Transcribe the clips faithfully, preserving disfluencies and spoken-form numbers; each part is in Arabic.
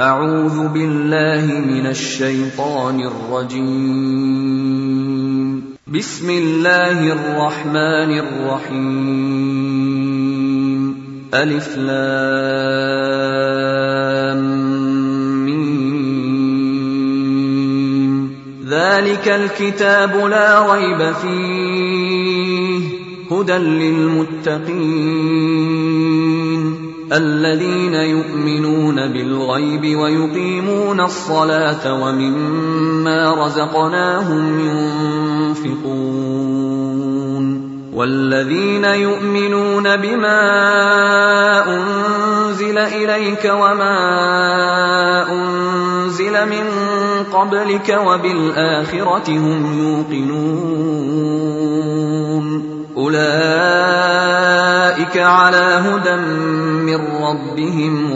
أعوذ بالله من الشيطان الرجيم. بسم الله الرحمن الرحيم. ألف لام ميم. ذلك الكتاب لا ريب فيه هدى للمتقين الذين يؤمنون بالغيب ويقيمون الصلاة ومما رزقناهم ينفقون والذين يؤمنون بما أنزل إليك وما أنزل من قبلك وبالآخرة هم يوقنون أولئك على هدى من ربهم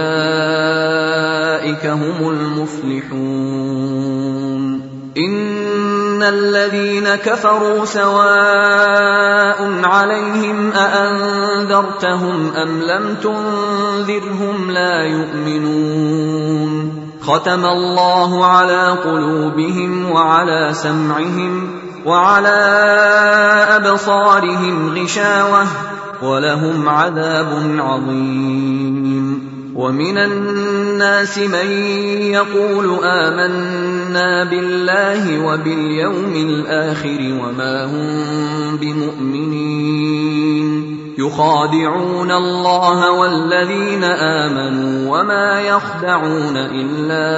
وأولئك هم المفلحون. إن الذين كفروا سواء عليهم أأنذرتهم أم لم تنذرهم لا يؤمنون. ختم الله على قلوبهم وعلى سمعهم وعلى أبصارهم غشاوة ولهم عذاب عظيم. ومن الناس من يقول آمنا بالله وباليوم الآخر وما هم بمؤمنين يخادعون الله والذين آمنوا وما يخدعون إلا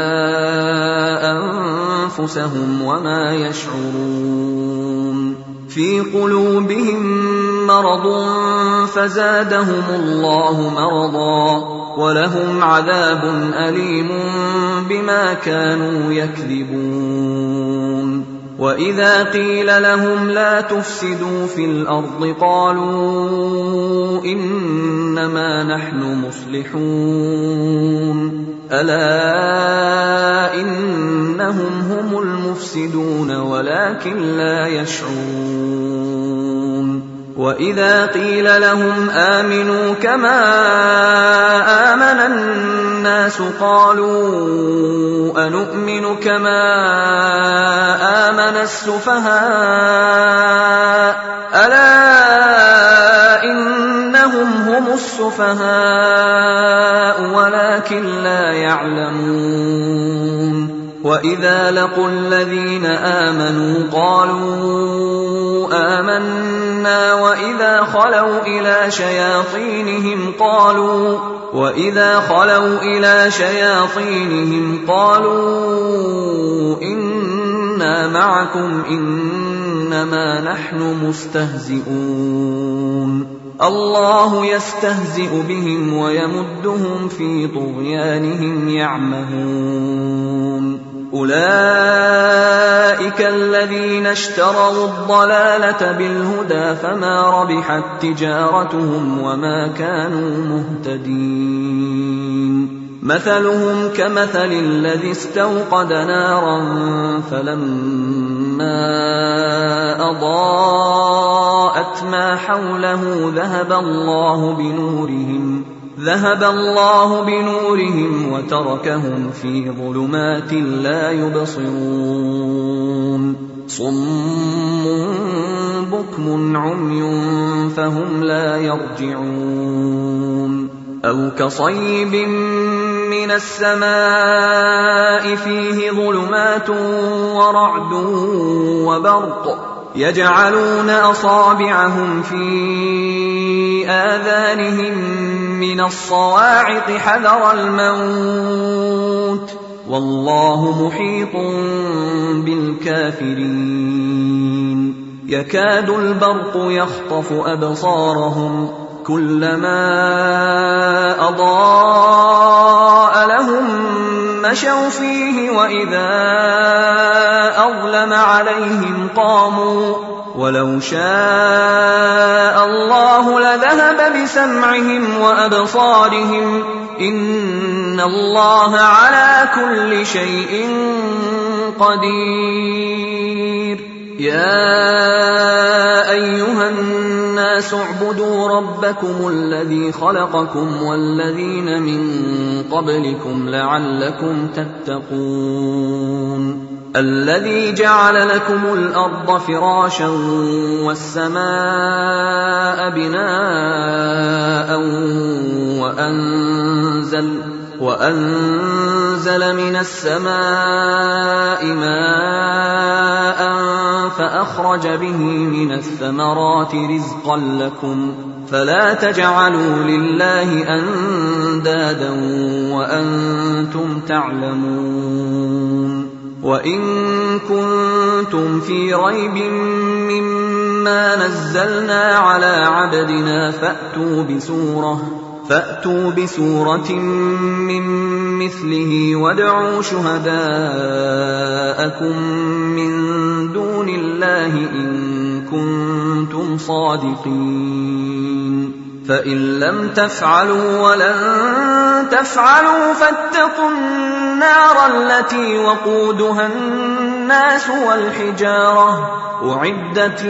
أنفسهم وما يشعرون. في قلوبهم مرض فزادهم الله مرضا ولهم عذاب أليم بما كانوا يكذبون. وإذا قيل لهم لا تفسدوا في الأرض قالوا إنما نحن مصلحون ألا إنهم هم المفسدون ولكن لا يشعرون. وإذا قيل لهم آمنوا كما آمن الناس قالوا أنؤمن كما آمن السفهاء ألا إنهم هم السفهاء ولكن لا يعلمون. وإذا لقوا الذين آمنوا قالوا آمنا وإذا خلوا إلى شياطينهم قالوا وإذا خلوا إلى شياطينهم قالوا إنا معكم إنما نحن مستهزئون. الله يستهزئ بهم ويمدهم في طغيانهم يعمهون. أولئك الذين اشتروا الضلالة بالهدى فما ربحت تجارتهم وما كانوا مهتدين. مثلهم كمثل الذي استوقد نارا فلما أضاءت ما حوله ذهب الله بنورهم ذهب الله بنورهم وتركهم في ظلمات لا يبصرون. صم بكم عمي فهم لا يرجعون. أو كصيب من السماء فيه ظلمات ورعد وبرق يجعلون أصابعهم في آذانهم من الصواعق حذر الموت والله محيط بالكافرين. يكاد البرق يخطف أبصارهم كلما أضاء لهم مشوا فيه وإذا أظلم عليهم قاموا ولو شاء الله لذهب بسمعهم وأبصارهم إن الله على كل شيء قدير. يا أيها الناس اعبدوا ربكم الذي خلقكم والذين من قبلكم لعلكم تتقون الذي جعل لكم الأرض فراشا والسماء بناء وأنزل, وأنزل من السماء ماء فأخرج به من الثمرات رزقا لكم فلا تجعلوا لله أندادا وأنتم تعلمون وإن كنتم في ريب مما نزلنا على عبدنا فأتوا بسورة فأتوا بسورة من مثله وادعوا شهداءكم من دون الله إن كنتم صادقين فإن لم تفعلوا ولن تفعلوا فاتقوا النار التي وقودها الناس والحجارة أعدت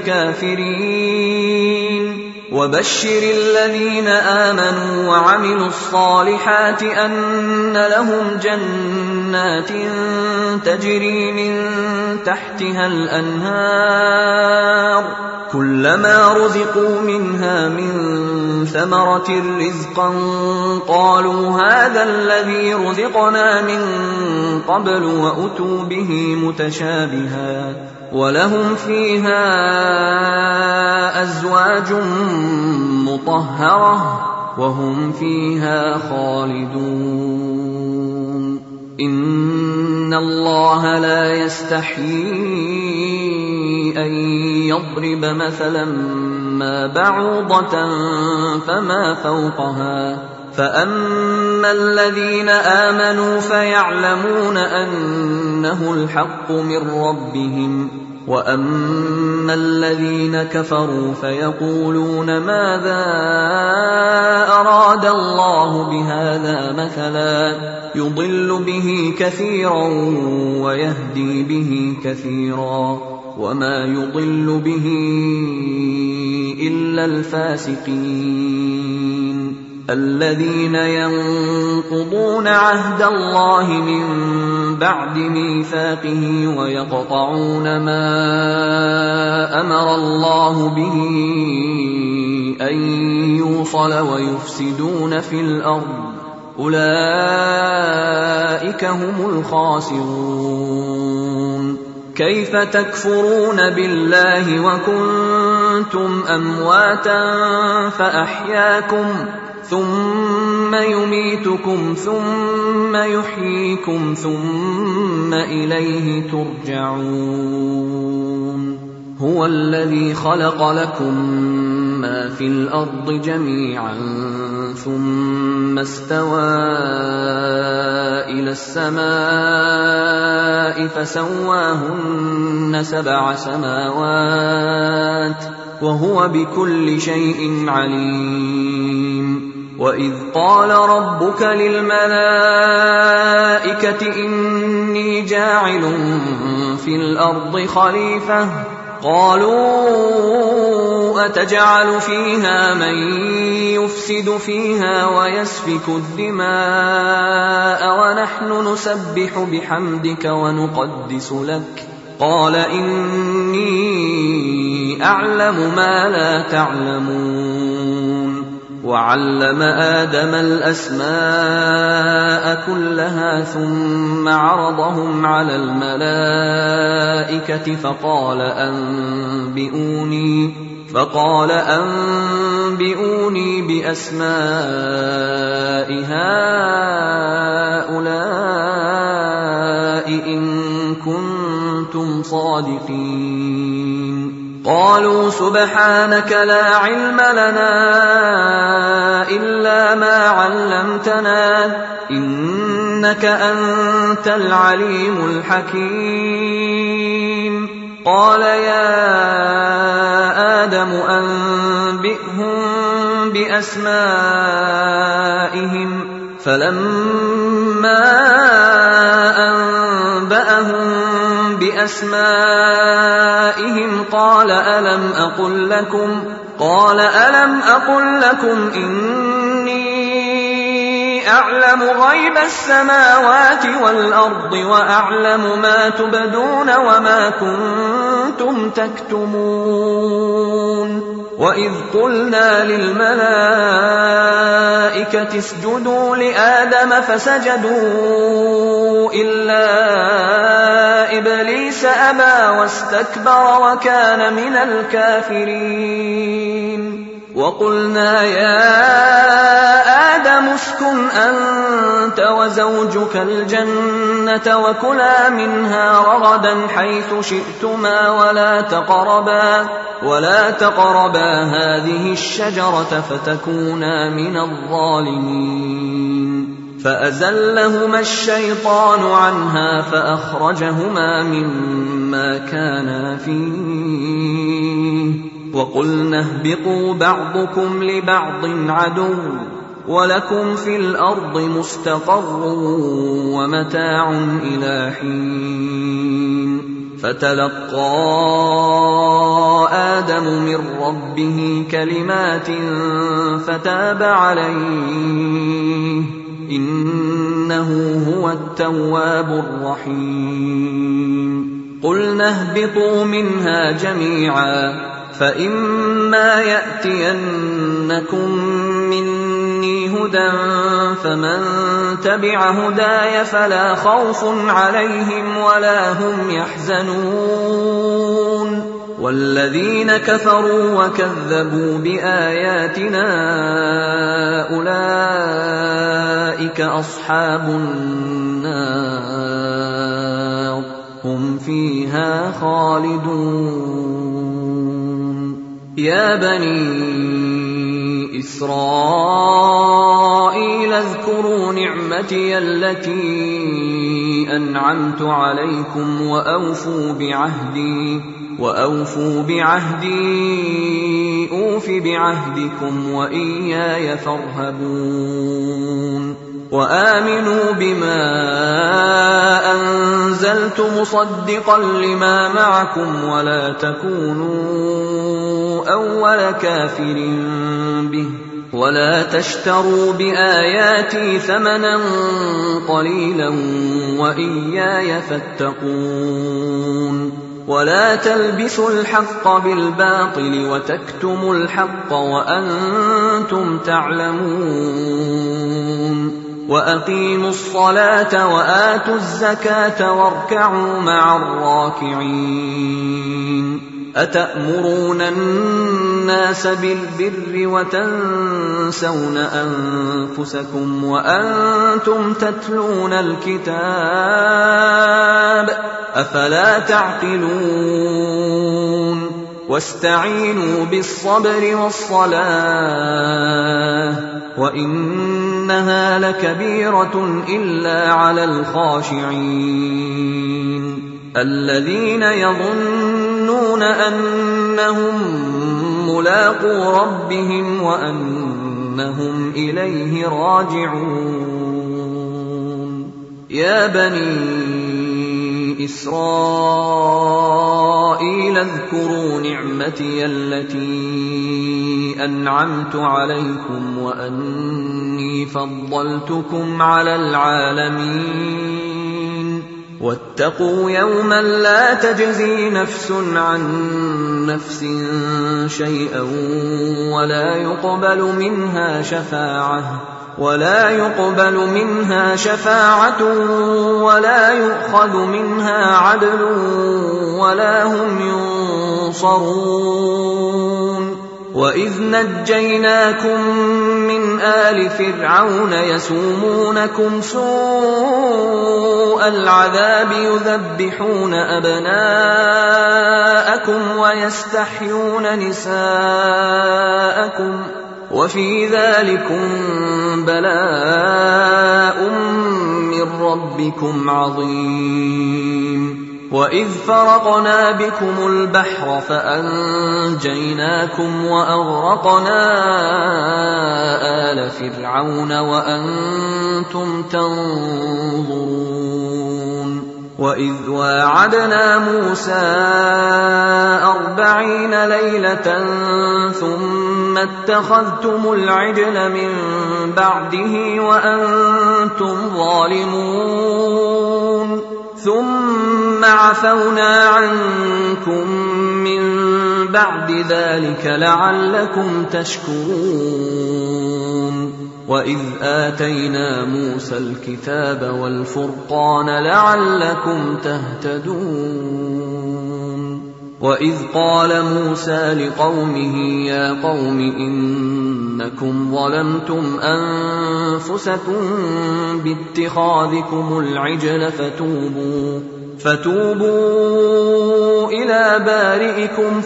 للكافرين وبشر الذين آمنوا وعملوا الصالحات أن لهم جنات تجري من تحتها الأنهار كلما رزقوا منها من ثمرة رزقا قالوا هذا الذي رزقنا من قبل وأتوا به متشابها ولهم فيها أزواج مطهرة وهم فيها خالدون إن الله لا يستحيي أن يضرب مثلا ما بعوضة فما فوقها فأما الذين آمنوا فيعلمون أنه الحق من ربهم وأما الذين كفروا فيقولون ماذا أراد الله بهذا مثلا يضل به كثيرا ويهدي به كثيرا وما يضل به إلا الفاسقين الذين ينقضون عهد الله من بعد ميثاقه ويقطعون ما أمر الله به أن يوصل ويفسدون في الأرض أولئك هم الخاسرون كيف تكفرون بالله وكنتم أمواتا فأحياكم ثم يميتكم ثم يحييكم ثم إليه ترجعون هو الذي خلق لكم ما في الأرض جميعا ثم استوى إلى السماء فسواهن سبع سماوات وهو بكل شيء عليم وإذ قال ربك للملائكة إني جاعل في الأرض خليفة قالوا أتجعل فيها من يفسد فيها ويسفك الدماء ونحن نسبح بحمدك ونقدس لك قال إني أعلم ما لا تعلمون وعلم آدم الأسماء كلها ثم عرضهم على الملائكة فقال أنبئوني فقال أنبئوني بأسماء هؤلاء إن كنتم صادقين قالوا سبحانك لا علم لنا إلا ما علمتنا إنك أنت العليم الحكيم قال يا آدم أنبئهم بأسمائهم فلما أنبأهم بأسمائهم قال ألم أقل لكم قال ألم أقل لكم إني أعلم غيب السماوات والأرض وأعلم ما تبدون وما كنتم تكتمون وإذ قلنا للملائكة اسجدوا لآدم فسجدوا إلا إبليس أبى واستكبر وكان من الكافرين وقلنا يا آدم اسكن أنت وزوجك الجنة وكلا منها رغدا حيث شئتما ولا تقربا ولا تقربا هذه الشجرة فتكونا من الظالمين فأزلهما الشيطان عنها فأخرجهما مما كانا فيه وقلنا اهبطوا بعضكم لبعض عدو ولكم في الأرض مستقر ومتاع إلى حين فتلقى آدم من ربه كلمات فتاب عليه إنه هو التواب الرحيم قلنا اهبطوا منها جميعا فإما يأتينكم مني هدى فمن تبع هداي فلا خوف عليهم ولا هم يحزنون والذين كفروا وكذبوا بآياتنا أولئك أصحاب النار هم فيها خالدون يا بني إسرائيل اذكروا نعمتي التي أنعمت عليكم وأوفوا بعهدي وأوفوا بعهدي أوف بعهدكم وإياي فارهبون وآمنوا بما أنزلت مصدقا لما معكم ولا تكونوا أول كافر به ولا تشتروا بآياتي ثمنا قليلا وإياي فاتقون ولا تلبسوا الحق بالباطل وتكتموا الحق وأنتم تعلمون وأقيموا الصلاة وآتوا الزكاة واركعوا مع الراكعين أتأمرون الناس بالبر وتنسون أنفسكم وأنتم تتلون الكتاب أفلا تعقلون واستعينوا بالصبر والصلاة وإنها لكبيرة إلا على الخاشعين الذين يظنون أنهم ملاقو ربهم وأنهم إليه راجعون يا بني إسرائيل اذكروا نعمتي التي أنعمت عليكم وأني فضلتكم على العالمين واتقوا يوما لا تجزي نفس عن نفس شيئا ولا يقبل منها شفاعة ولا يقبل منها شفاعة ولا يؤخذ منها عدل ولا هم ينصرون وإذ نجيناكم من آل فرعون يسومونكم سوء العذاب يذبحون أبناءكم ويستحيون نساءكم وفي ذلكم بلاء من ربكم عظيم وإذ فرقنا بكم البحر فأنجيناكم وأغرقنا آل فرعون وأنتم تنظرون وإذ واعدنا موسى أربعين ليلة ثم اتخذتم العجل من بعده وأنتم ظالمون ثم عفونا عنكم من بعد ذلك لعلكم تشكرون وإذ آتينا موسى الكتاب والفرقان لعلكم تهتدون وإذ قال موسى لقومه يا قوم إنكم ظلمتم أنفسكم باتخاذكم العجل فتوبوا فتوبوا إلى بارئكم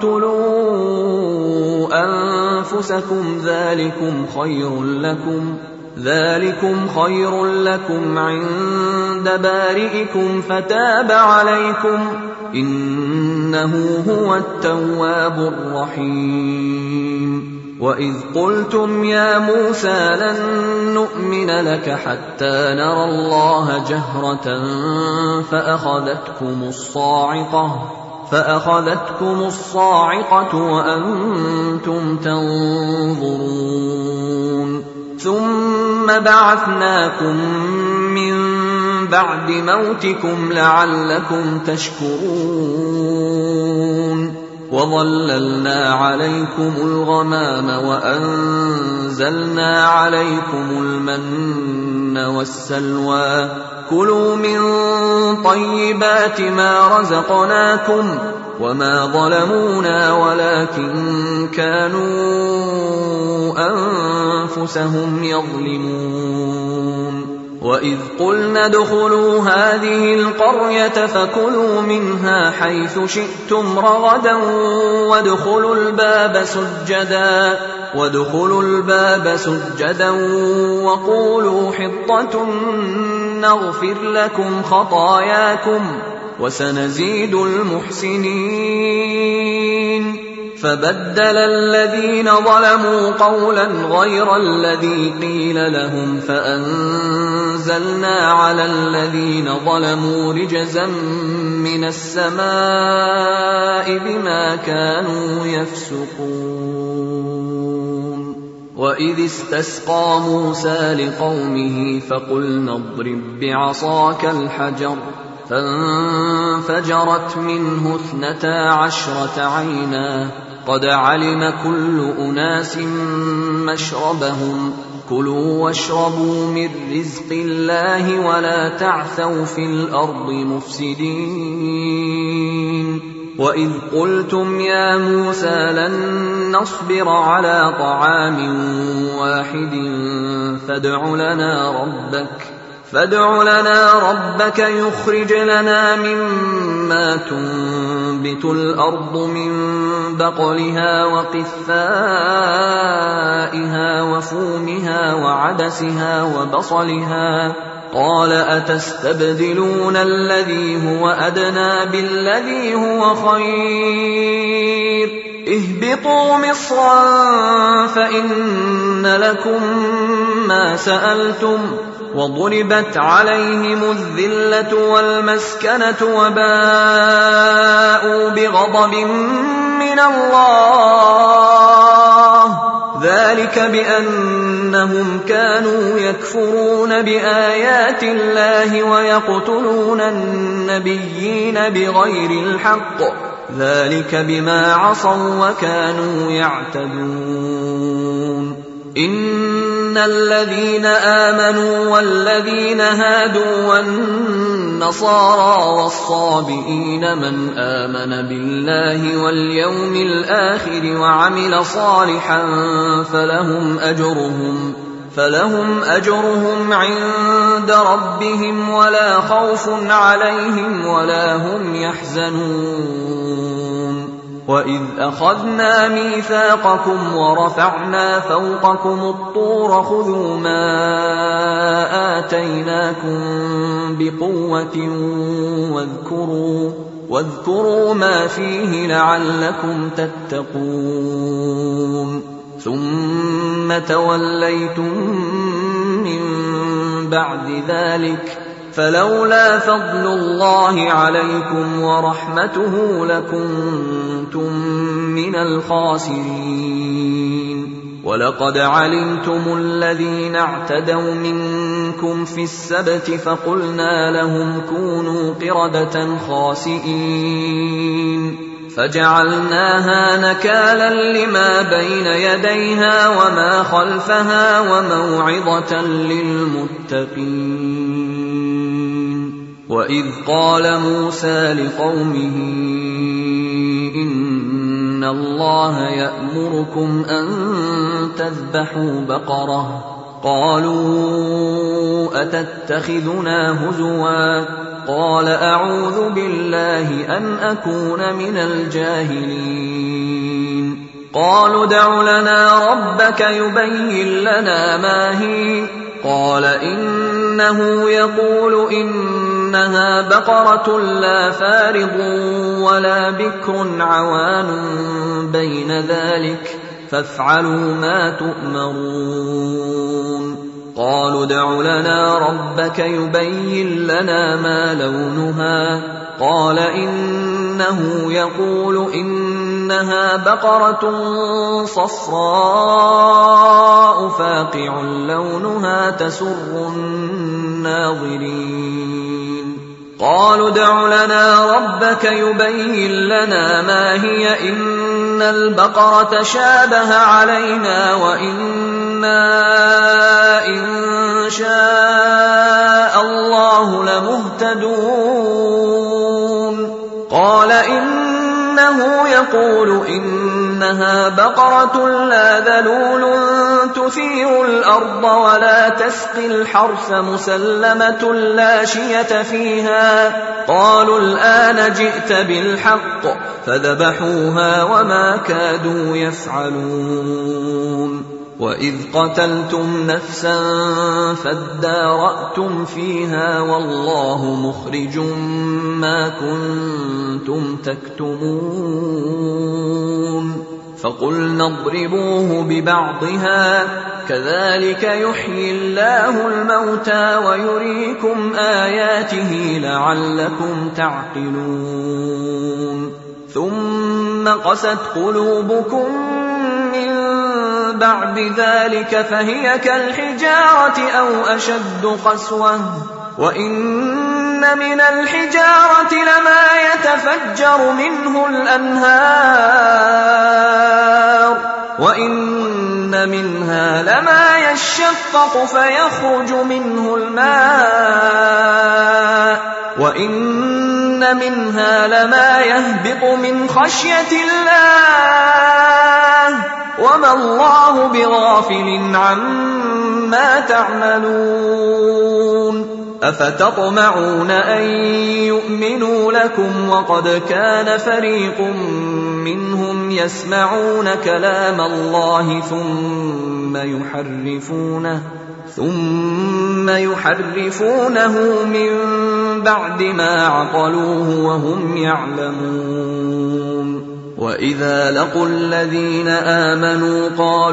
فاقتلوا أنفسكم ذلكم خير لكم ذلكم خير لكم عند بارئكم فتاب عليكم إنه هو التواب الرحيم وإذ قلتم يا موسى لن نؤمن لك حتى نرى الله جهرة فأخذتكم الصاعقة فأخذتكم الصاعقة وأنتم تنظرون ثم بعثناكم من بعد موتكم لعلكم تشكرون وظللنا عليكم الغمام وأنزلنا عليكم المن والسلوى كلوا من طيبات ما رزقناكم وما ظلمونا ولكن كانوا أنفسهم يظلمون وإذ قلنا ادخلوا هذه القرية فكلوا منها حيث شئتم رغدا وادخلوا الباب سجدا وادخلوا الباب سجدا وقولوا حطة نغفر لكم خطاياكم وسنزيد المحسنين فبدل الذين ظلموا قولا غير الذي قيل لهم فأنزلنا على الذين ظلموا رجزا من السماء بما كانوا يفسقون وإذ استسقى موسى لقومه فقلنا اضرب بعصاك الحجر فانفجرت منه اثنتا عشرة عينا قد علم كل أناس مشربهم كلوا واشربوا من رزق الله ولا تعثوا في الأرض مفسدين وإذ قلتم يا موسى لن نصبر على طعام واحد فادع لنا ربك فادع لنا ربك يخرج لنا مما تنبت الأرض من بقلها وقثائها وفومها وعدسها وبصلها قال أتستبدلون الذي هو أدنى بالذي هو خير اهبطوا مصرا فإن لكم ما سألتم وضربت عليهم الذلة والمسكنة وباءوا بغضب من الله ذلك بأنهم كانوا يكفرون بآيات الله ويقتلون النبيين بغير الحق ذلك بما عصوا وكانوا يعتدون إن الذين آمنوا والذين هادوا والنصارى والصابئين من آمن بالله واليوم الآخر وعمل صالحا فلهم أجرهم فلهم أجرهم عند ربهم ولا خوف عليهم ولا هم يحزنون وإذ أخذنا ميثاقكم ورفعنا فوقكم الطور خذوا ما آتيناكم بقوة واذكروا واذكروا ما فيه لعلكم تتقون ثم توليتم من بعد ذلك فلولا فضل الله عليكم ورحمته لكنتم من الخاسرين. ولقد علمتم الذين اعتدوا منكم في السبت فقلنا لهم كونوا قردة خاسئين فجعلناها نكالا لما بين يديها وما خلفها وموعظة للمتقين. وإذ قال موسى لقومه إن الله يأمركم أن تذبحوا بقرة قالوا أتتخذنا هزوا قال أعوذ بالله أن أكون من الجاهلين. قالوا ادع لنا ربك يبين لنا ما هي قال إنه يقول إنها بقرة لا فارض ولا بكر عوان بين ذلك فافعلوا ما تؤمرون. قالوا ادع لنا ربك يبين لنا ما لونها قال إنه يقول إنها بقرة صفراء فاقع لونها تسر الناظرين. قالوا ادع لنا ربك يبين لنا ما هي إن البقرة شابه علينا وإنا إن شاء الله لمهتدون. قال إنه يقول إنها بقرة لا ذلول تثير الأرض ولا تسقي الحرث مسلمة لا شية فيها. قالوا الآن جئت بالحق فذبحوها وما كادوا يفعلون. وإذ قتلتم نفسا فادارأتم فيها والله مخرج ما كنتم تكتمون. فقلنا اضربوه ببعضها كذلك يحيي الله الموتى ويريكم آياته لعلكم تعقلون. ثم قست قلوبكم من بعد ذلك فهي كالحجارة أو أشد قسوة وإن من الحجارة لما يتفجر منه الأنهار وإن منها لما يشقق فيخرج منه الماء وإن منها لما يهبط من خشية الله وما الله بغافل عما تعملون. أفتطمعون أن يؤمنوا لكم وقد كان فريق منهم يسمعون كلام الله ثم يحرفونه ثم يحرفونه من بعد ما عقلوه وهم يعلمون. وإذا لقوا الذين آمنوا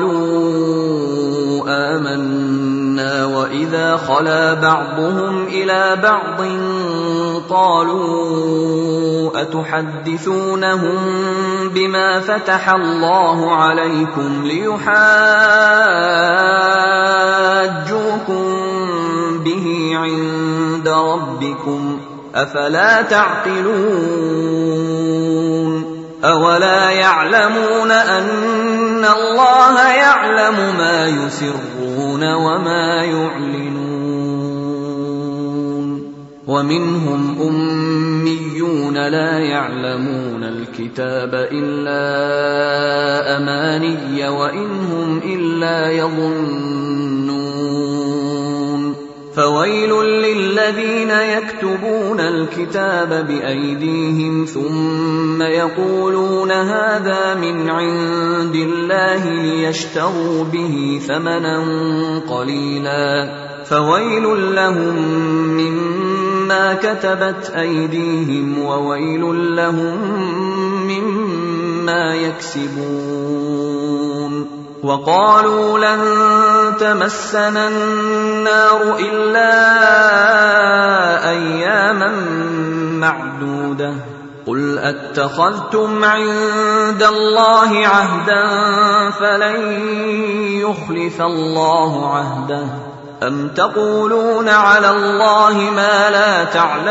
قالوا آمنا وإذا خلا بعضهم إلى بعض قالوا أتحدثونهم بما فتح الله عليكم ليحاجوكم به عند ربكم أفلا تعقلون. أولا يعلمون أن الله يعلم ما يسرون وما يعلنون. ومنهم أميون لا يعلمون الكتاب إلا أماني وإنهم إلا يظنون. فويل للذين يكتبون الكتاب بأيديهم ثم يقولون هذا من عند الله ليشتروا به ثمنا قليلا فويل لهم مما كتبت أيديهم وويل لهم مما يكسبون. وقالوا لن تمسنا النار إلا معدودة. قل أتخذتم عند الله عهدا فلن يخلف الله عهده أم تقولون على الله ما لا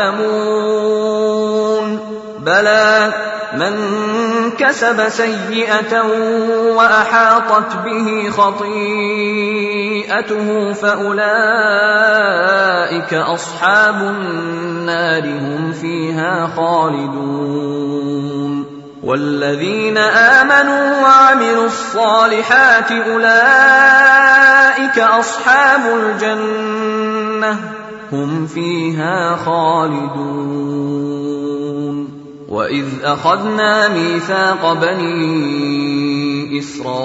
تعلمون. بلى من كسب سيئة وأحاطت به خطيئته فأولئك أصحاب النار هم فيها خالدون. والذين آمنوا وعملوا الصالحات أولئك أصحاب الجنة هم فيها خالدون. وإذ أخذنا ميثاق بني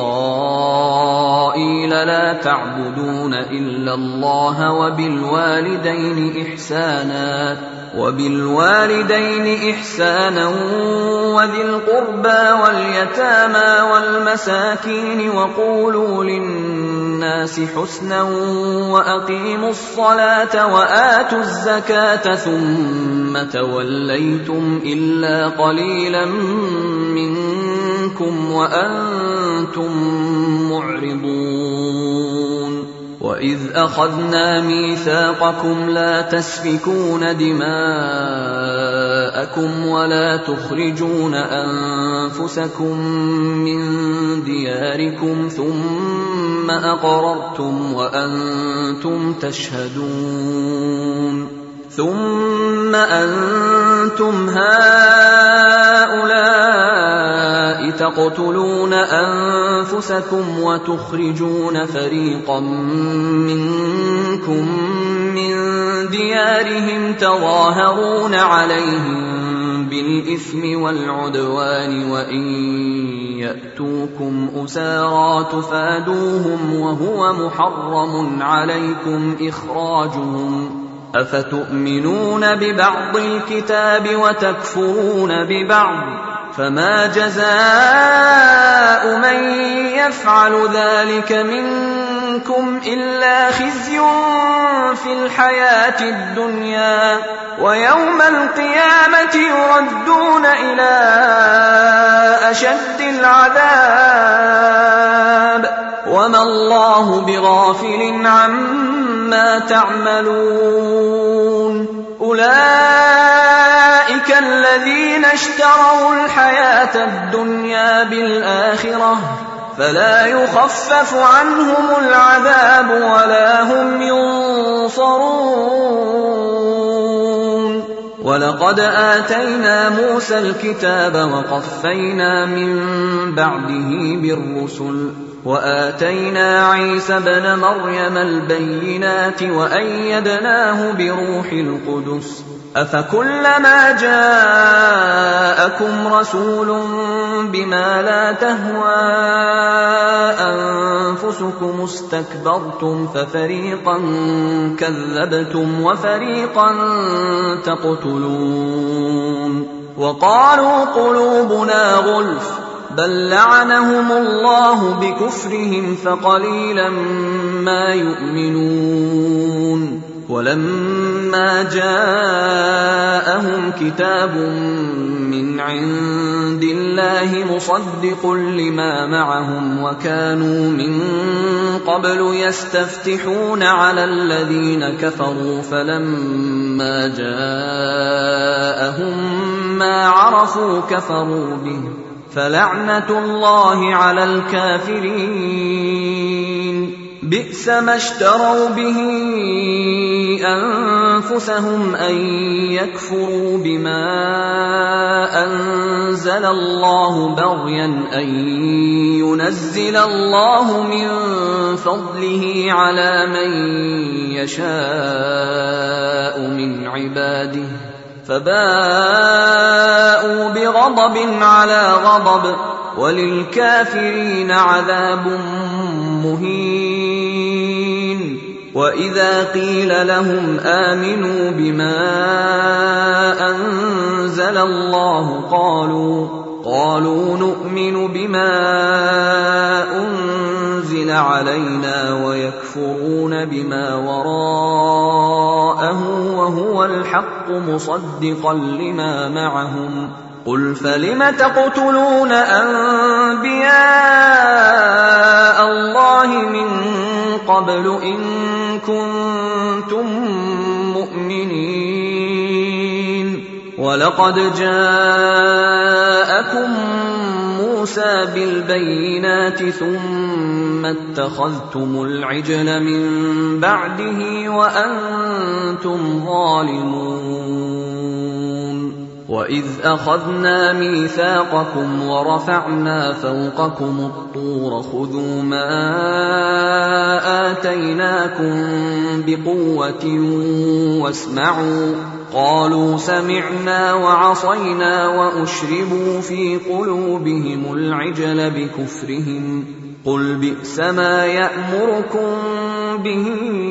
إسرائيل لا تعبدون إلا الله وبالوالدين إحسانا وبالوالدين إحسانا وذي القربى واليتامى والمساكين وقولوا للناس حسنا وأقيموا الصلاة وآتوا الزكاة ثم توليتم إلا قليلا منكم وأنتم معرضون. وإذ أخذنا ميثاقكم لا تسفكون دماءكم ولا تخرجون أنفسكم من دياركم ثم أقررتم وأنتم تشهدون. ثم أنتم هؤلاء تقتلون أنفسكم وتخرجون فريقا منكم من ديارهم تظاهرون عليهم بالإثم والعدوان وإن يأتوكم أسارى تفادوهم وهو محرم عليكم إخراجهم. أفتؤمنون ببعض الكتاب وتكفرون ببعض فما جزاء من يفعل ذلك منكم إلا خزي في الحياة الدنيا ويوم القيامة يردون إلى أشد العذاب وما الله بغافل عما تعملون. أولئك الذين اشتروا الحياة الدنيا بالآخرة فلا يخفف عنهم العذاب ولا هم ينصرون. ولقد آتينا موسى الكتاب وقفينا من بعده بالرسل وآتينا عيسى ابن مريم البينات وأيدناه بروح القدس. أفكلما جاءكم رسول بما لا تهوى أنفسكم استكبرتم ففريقا كذبتم وفريقا تقتلون. وقالوا قلوبنا غلف بل لعنهم الله بكفرهم فقليلا ما يؤمنون. ولما جاءهم كتاب من عند الله مصدق لما معهم وكانوا من قبل يستفتحون على الذين كفروا فلما جاءهم ما عرفوا كفروا به فلعنة الله على الكافرين. بئس ما اشتروا به أنفسهم أن يكفروا بما أنزل الله بغيا أن ينزل الله من فضله على من يشاء من عباده فباءوا بغضب على غضب وللكافرين عذاب مهين. وإذا قيل لهم آمنوا بما أنزل الله قالوا قالوا نؤمن بما أنزل أنزل علينا ويكفرون بما وراءه وهو الحق مصدقا لما معهم قل فلم تقتلون أنبياء الله من قبل إن كنتم مؤمنين ولقد جاءكم موسى بالبينات ثم اتخذتم العجل من بعده وأنتم ظالمون وإذ أخذنا ميثاقكم ورفعنا فوقكم الطور خذوا ما آتيناكم بقوة واسمعوا قالوا سمعنا وعصينا وأشربوا في قلوبهم العجل بكفرهم قل بئس ما يأمركم به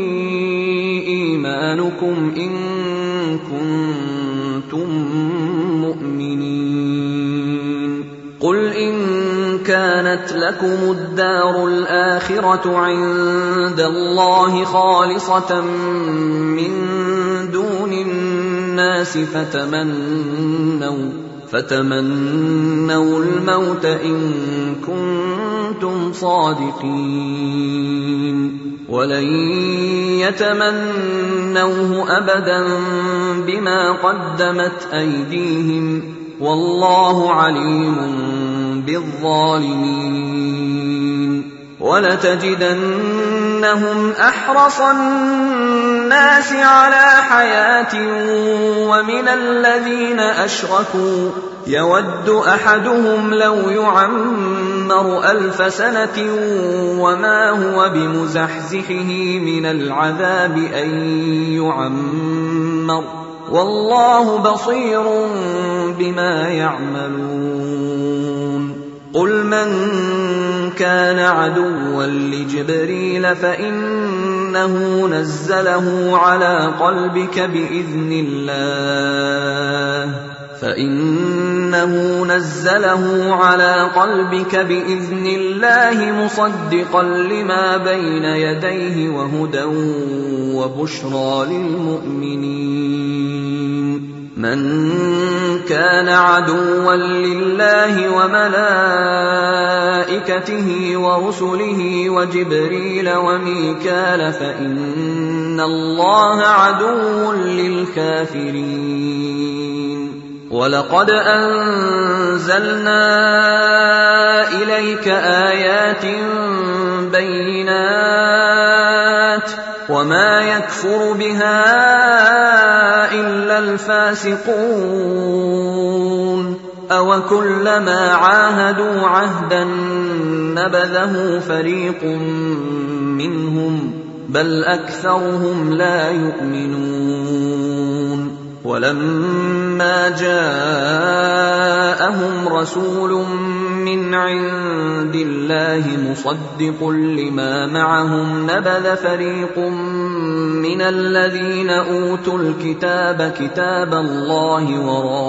إيمانكم إن كنتم مؤمنين قل إن كانت لكم الدار الآخرة عند الله خالصة من دون الناس فتمنوا فتمنوا الموت إن كنتم صادقين ولن يتمنوه أبدا بما قدمت أيديهم والله عليم بالظالمين ولتجدنهم أحرص الناس على حياة ومن الذين أشركوا يود أحدهم لو يعمر ألف سنة وما هو بمزحزحه من العذاب أن يعمر والله بصير بما يعملون قل من كان عدوا لجبريل فإنه نزله على قلبك بإذن الله فإنه نزله على قلبك بإذن الله مصدقا لما بين يديه وهدى وبشرى للمؤمنين من كان عدوا لله وملائكته ورسله وجبريل وميكال فإن الله عدو للكافرين ولقد أنزلنا إليك آيات بينات وما يكفر بها إلا الفاسقون أوكلما عاهدوا عهدا نبذه فريق منهم بل أكثرهم لا يؤمنون ولما جاءهم رسول من عند الله مصدق لما معهم نبذ فريق من الذين أوتوا الكتاب كتاب الله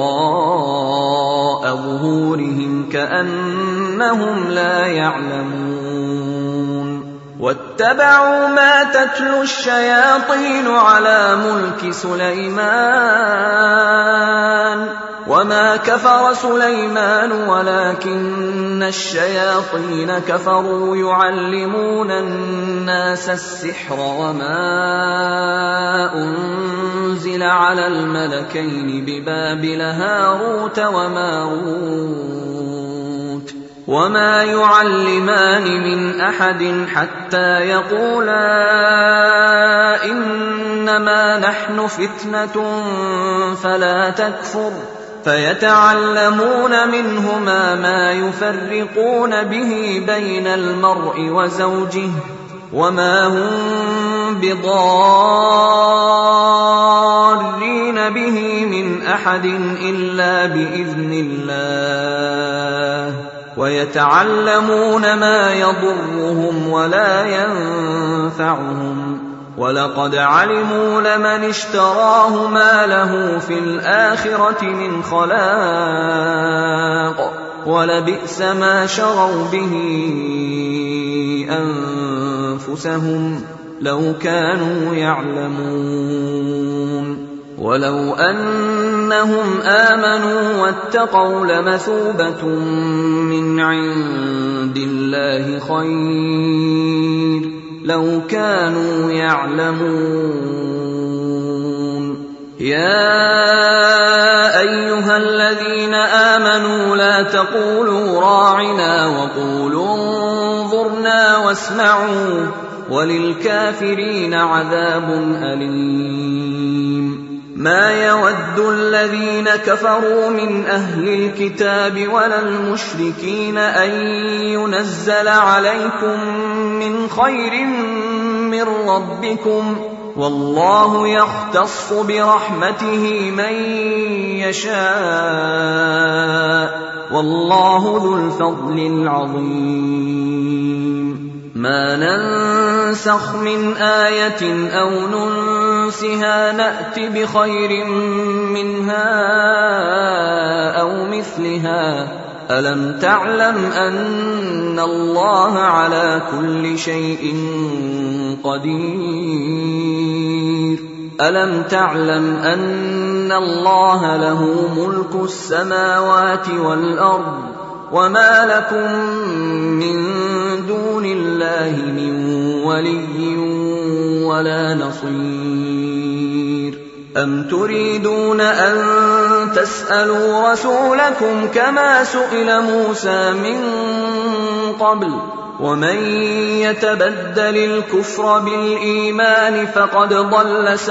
وراء ظهورهم كأنهم لا يعلمون واتبعوا ما تتلو الشياطين على ملك سليمان وما كفر سليمان ولكن الشياطين كفروا يعلمون الناس السحر وما أنزل على الملكين ببابل هاروت وماروت وما يعلمان من أحد حتى يقولا إنما نحن فتنة فلا تكفر فيتعلمون منهما ما يفرقون به بين المرء وزوجه وما هم بضارين به من أحد إلا بإذن الله ويتعلمون ما يضرهم ولا ينفعهم ولقد علموا لمن اشتراه ما له في الآخرة من خلاق ولبئس ما شروا به أنفسهم لو كانوا يعلمون ولو أنهم آمنوا واتقوا لمثوبة من عند الله خير لو كانوا يعلمون يا أيها الذين آمنوا لا تقولوا راعنا وقولوا انظرنا واسمعوا وللكافرين عذاب أليم ما يود الذين كفروا من أهل الكتاب ولا المشركين أن ينزل عليكم من خير من ربكم والله يختص برحمته من يشاء والله ذو الفضل العظيم ما ننسخ من آية أو ننسها نأت بخير منها أو مثلها ألم تعلم أن الله على كل شيء قدير ألم تعلم أن الله له ملك السماوات والأرض وما لكم من دون الله من ولي ولا نصير أم تريدون أن تسألوا رسولكم كما سئل موسى من قبل ومن يتبدل الكفر بالإيمان فقد ضل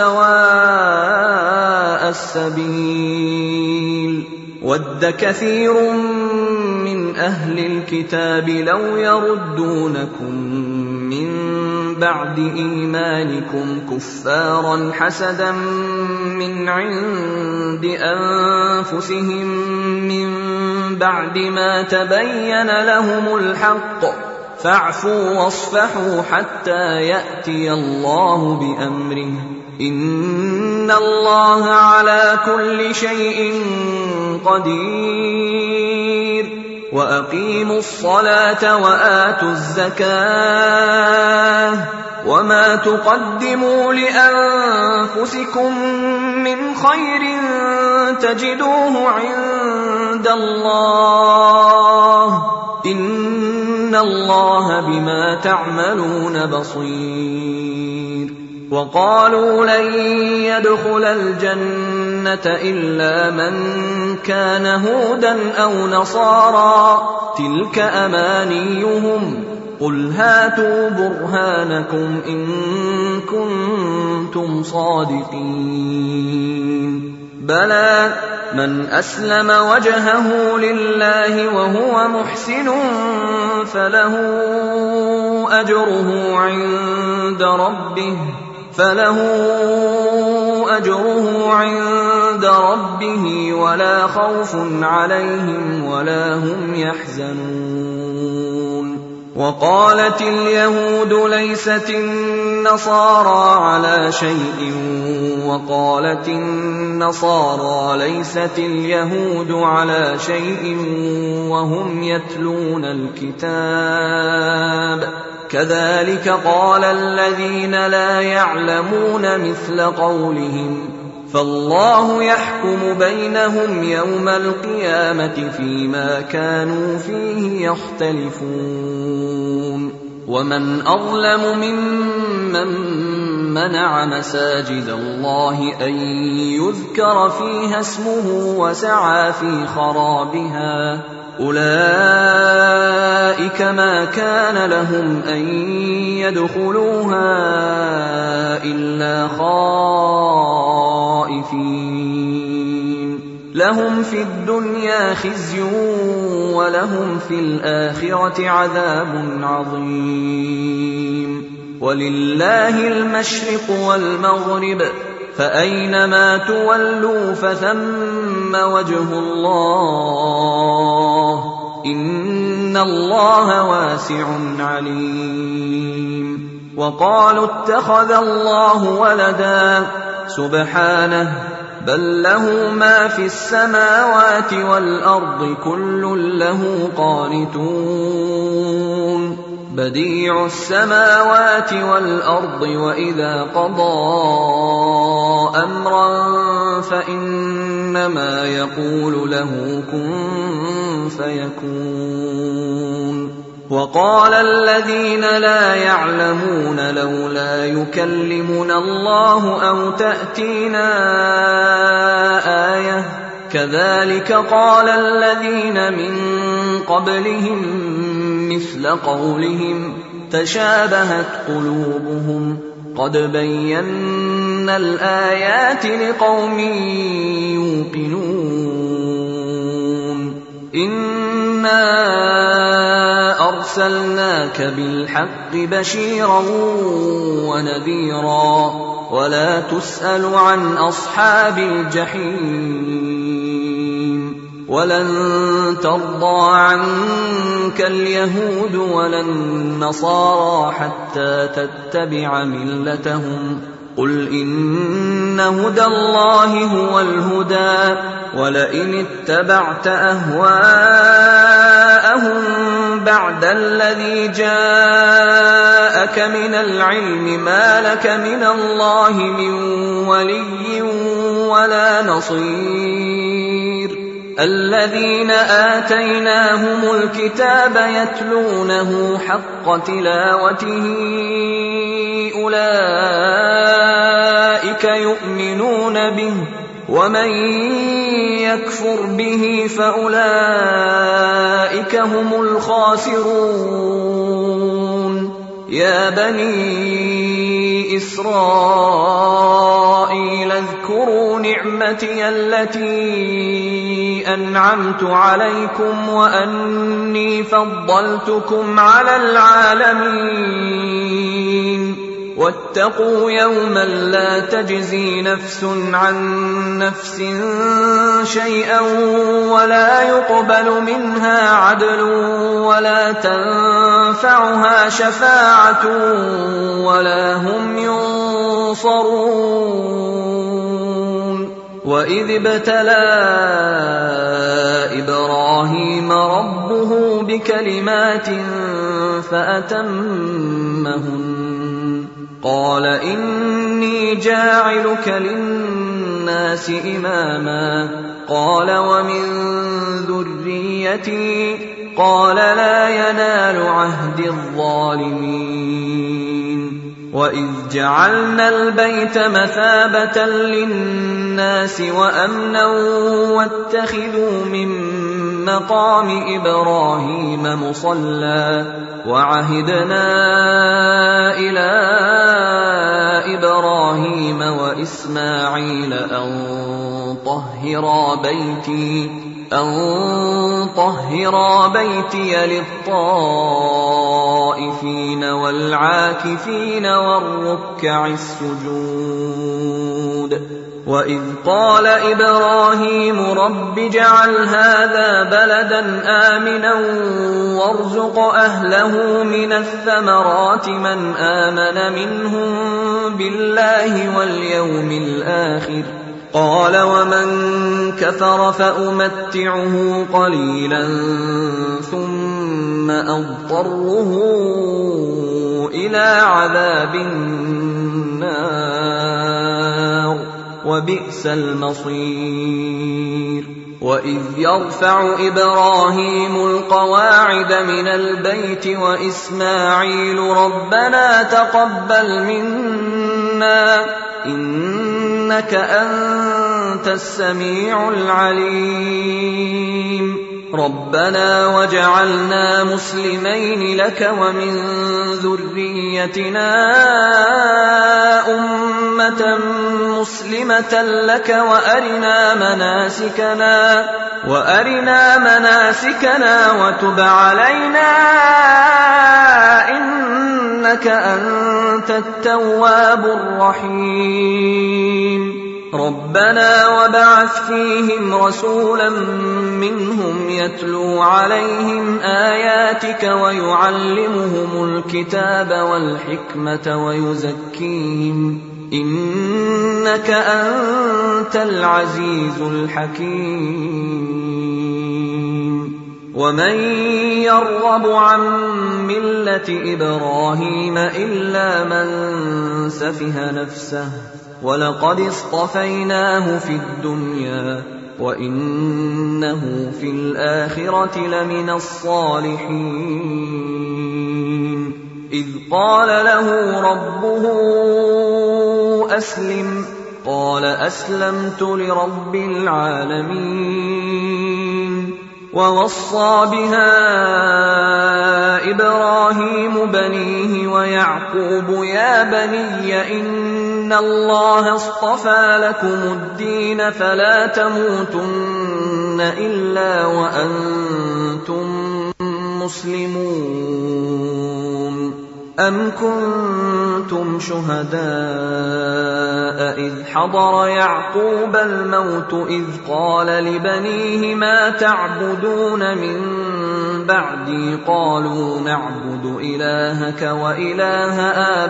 سواء السبيل ود كثير من أهل الكتاب لو يردونكم من بعد إيمانكم كفارا حسدا من عند أنفسهم من بعد ما تبين لهم الحق فاعفوا واصفحوا حتى يأتي الله بأمره إن الله على كل شيء قدير وأقيموا الصلاة وآتوا الزكاة وما تقدموا لأنفسكم من خير تجدوه عند الله إن الله بما تعملون بصير وقالوا لن يدخل الجنة إلا من كان هودا أو نصارى تلك أمانيهم قل هاتوا برهانكم إن كنتم صادقين بلى من أسلم وجهه لله وهو محسن فله أجره عند ربه فله أجره عند ربه ولا خوف عليهم ولا هم يحزنون وقالت اليهود ليست النصارى على شيء وقالت النصارى ليست اليهود على شيء وهم يتلون الكتاب كذلك قال الذين لا يعلمون مثل قولهم فالله يحكم بينهم يوم القيامة فيما كانوا فيه يختلفون ومن أظلم ممن منع مساجد الله أن يذكر فيها اسمه وسعى في خرابها أولئك ما كان لهم أن يدخلوها إلا خائفين لهم في الدنيا خزي ولهم في الآخرة عذاب عظيم ولله المشرق والمغرب فأينما تولوا فثم وجه الله إن الله واسع عليم وقالوا اتخذ الله ولدا سبحانه بل له ما في السماوات والأرض كل له قانتون بديع السماوات والأرض وإذا قضى أمرا فإنما يقول له كن فيكون. وقال الذين لا يعلمون لولا يكلمنا الله أو تأتينا آية كذلك قال الذين من قبلهم مثل قولهم تشابهت قلوبهم قد بينا الآيات لقوم يوقنون. إنا أرسلناك بالحق بشيرا ونذيرا ولا تسأل عن أصحاب الجحيم. ولن ترضى عنك اليهود ولا النصارى حتى تتبع ملتهم قل إن هدى الله هو الهدى ولئن اتبعت أهواءهم بعد الذي جاءك من العلم ما لك من الله من ولي ولا نصير. الذين آتيناهم الكتاب يتلونه حق تلاوته أولئك يؤمنون به ومن يكفر به فأولئك هم الخاسرون. يا بني إسرائيل اذكروا نعمتي التي أنعمت عليكم وأني فضلتكم على العالمين. واتقوا يوما لا تجزي نفس عن نفس شيئا ولا يقبل منها عدل ولا تنفعها شفاعة ولا هم ينصرون. وإذ ابتلى إبراهيم ربه بكلمات فأتمهن قال إني جاعلك للناس إماما قال ومن ذريتي قال لا ينال عهد الظالمين. وإذ جعلنا البيت مثابة للناس وأمنا واتخذوا من مقام إبراهيم مصلى وعهدنا إلى إبراهيم وإسماعيل أن طهرا بيتي أن طهرا بيتي للطائفين والعاكفين والركع السجود. وإذ قال إبراهيم رب اجعل هذا بلدا آمنا وارزق أهله من الثمرات من آمن منهم بالله واليوم الآخر قال ومن كفر فأمتعه قليلا ثم أضطره إلى عذاب النار وبئس المصير. وإذ يرفع إبراهيم القواعد من البيت وإسماعيل ربنا تقبل منا إنك أنت السميع العليم. ربنا وجعلنا مسلمين لك ومن ذريتنا أمة مسلمة لك وأرنا مناسكنا وأرنا مناسكنا وتب علينا إنك أنت التواب الرحيم. ربنا وابعث فيهم رسولا منهم يتلو عليهم آياتك ويعلمهم الكتاب والحكمة ويزكيهم إنك أنت العزيز الحكيم. ومن يرغب عن ملة إبراهيم إلا من سفه نفسه ولقد اصطفيناه في الدنيا وإنه في الآخرة لمن الصالحين إذ قال له ربه أسلم قال أسلمت لرب العالمين ووصى بها إبراهيم بنيه ويعقوب يا بني إن الله اصطفى لكم الدين فلا تموتن إلا وأنتم مسلمون أم كنتم شهداء إذ حضر يعقوب الموت إذ قال لبنيه ما تعبدون من بعدي قالوا نعبد إلهك وإله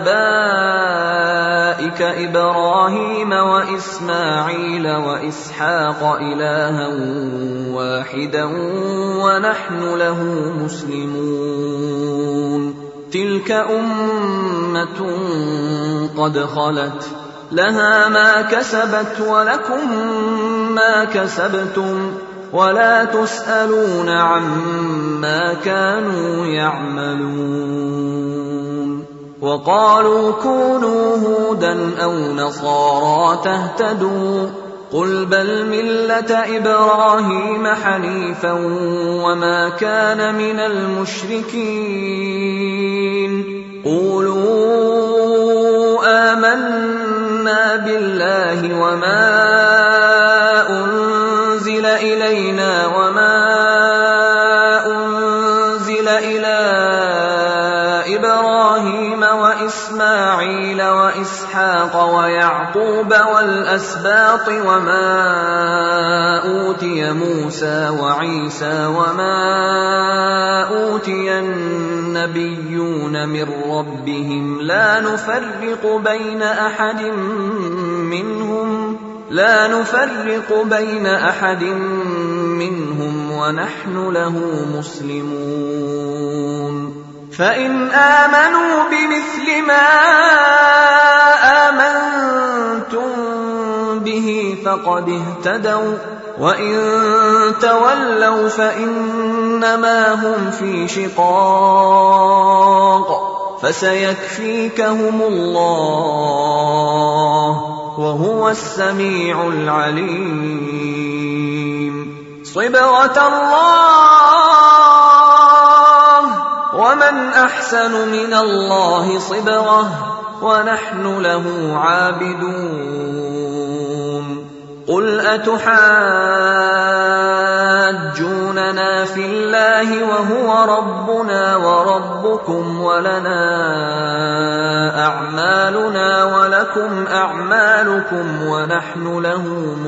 آبائك إبراهيم وإسماعيل وإسحاق إلها واحدا ونحن له مسلمون تلك أمة قد خلت لها ما كسبت ولكم ما كسبتم ولا تسألون عما كانوا يعملون وقالوا كونوا هودا أو نصارى تهتدوا قل بل ملة إبراهيم حنيفا وما كان من المشركين قولوا آمنا بالله وما أنزل إلينا وما أنزل إلى إبراهيم وإسماعيل وإسحاق ويعقوب والأسباط وما أوتي موسى وعيسى وما أوتي النبيون من ربهم لا نفرق بين أحد منهم لا نفرق بين أحد منهم ونحن له مسلمون فإن آمنوا بمثل ما آمنتم به فقد اهتدوا وإن تولوا فإنما هم في شقاق فسيكفيكهم الله وهو السميع العليم صبغة الله ومن أحسن من الله صبغة ونحن له عابدون قل أتحاجوننا في الله وهو ربنا وربكم ولنا أعمالنا ولكم أعمالكم ونحن له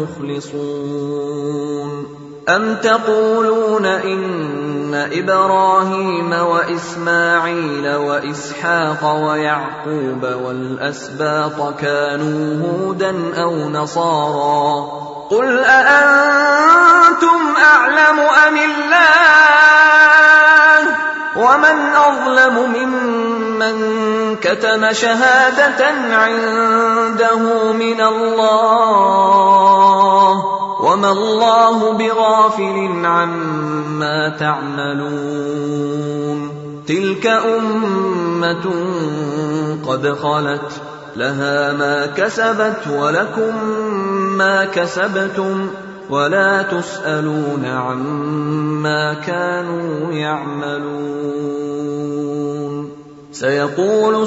مخلصون أم تقولون إن إبراهيم وإسماعيل وإسحاق ويعقوب والأسباط كانوا هودا أو نصارى قل أأنتم أعلم أم الله ومن أظلم ممن كتم شهادة عنده من الله وما الله بغافل عما تعملون تلك أمة قد خلت لها ما كسبت ولكم ما كسبتم ولا تسألون عما كانوا يعملون سيقول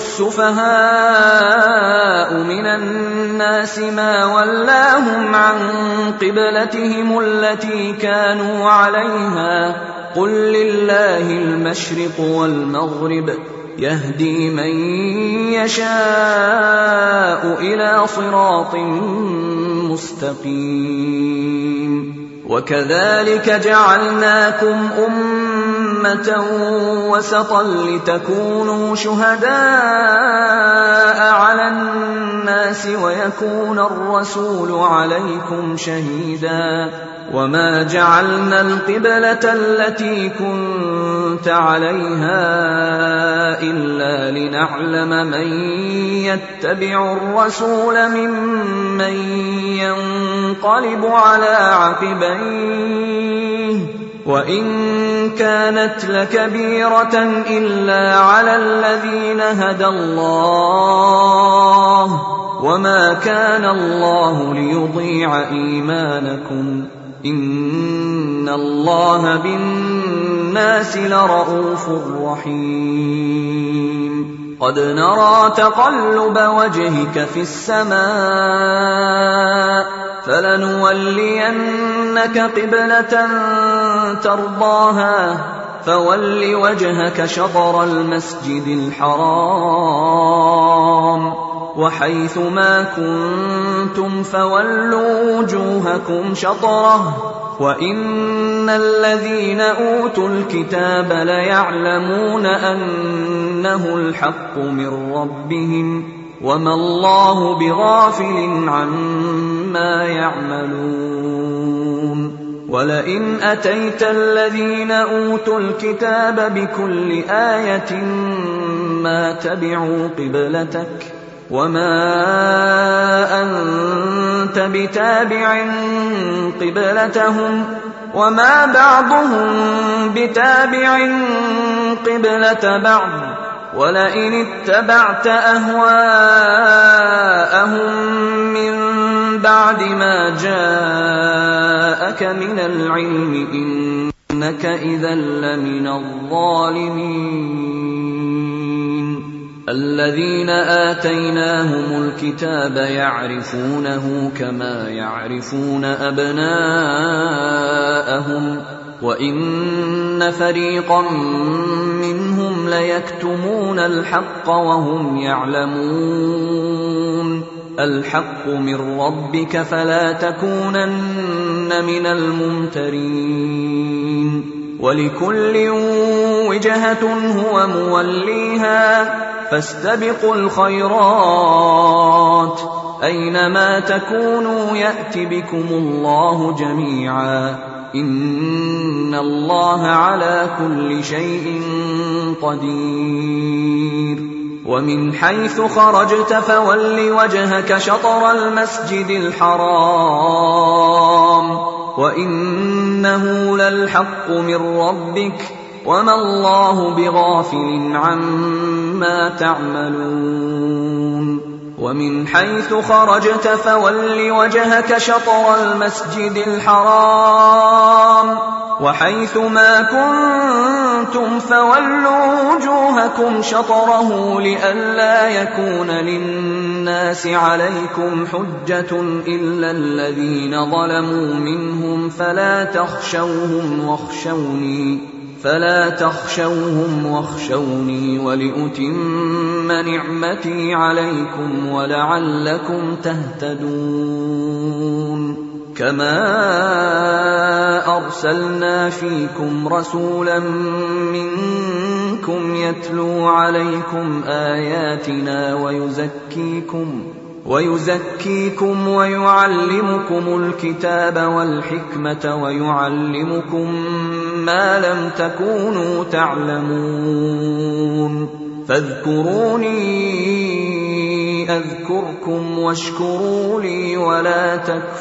السفهاء من الناس ما ولاهم عن قبلتهم التي كانوا عليها قل لله المشرق والمغرب يهدي من يشاء إلى صراط مستقيم وكذلك جعلناكم أمة أمة وسطا لتكونوا شهداء على الناس ويكون الرسول عليكم شهيدا وما جعلنا القبلة التي كنت عليها إلا لنعلم من يتبع الرسول ممن ينقلب على عقبيه وإن كانت لكبيرة إلا على الذين هدى الله وما كان الله ليضيع إيمانكم إن الله بالناس لرءوف رحيم قد نرى تقلب وجهك في السماء فلنولينك قبلة ترضاها فول وجهك شطر المسجد الحرام وحيث ما كنتم فولوا وجوهكم شطره وإن الذين أوتوا الكتاب ليعلمون أنه الحق من ربهم وما الله بغافل عما يعملون ولئن أتيت الذين أوتوا الكتاب بكل آية ما تبعوا قبلتك وما أنت بتابع قبلتهم وما بعضهم بتابع قبلة بعض ولئن اتبعت أهواءهم من بعد ما جاءك من العلم إنك إذا لمن الظالمين الذين آتيناهم الكتاب يعرفونه كما يعرفون أبناءهم وإن فريقا منهم ليكتمون الحق وهم يعلمون الحق من ربك فلا تكونن من الممترين ولكل وجهة هو موليها فاستبقوا الخيرات أينما تكونوا يأت بكم الله جميعا إن الله على كل شيء قدير ومن حيث خرجت فول وجهك شطر المسجد الحرام وإنه للحق من ربك وما الله بغافل عما تعملون ومن حيث خرجت فول وجهك شطر المسجد الحرام وحيث ما كنتم فولوا وجوهكم شطره لئلا يكون للناس عليكم حجة إلا الذين ظلموا منهم فلا تخشوهم واخشوني فلا تخشوهم واخشوني ولأتم نعمتي عليكم ولعلكم تهتدون كما أرسلنا فيكم رسولا منكم يتلو عليكم آياتنا ويزكيكم ويزكيكم ويعلمكم الكتاب والحكمة ويعلمكم ما لم تكونوا تعلمون فاذكروني أذكركم واشكروا لي ولا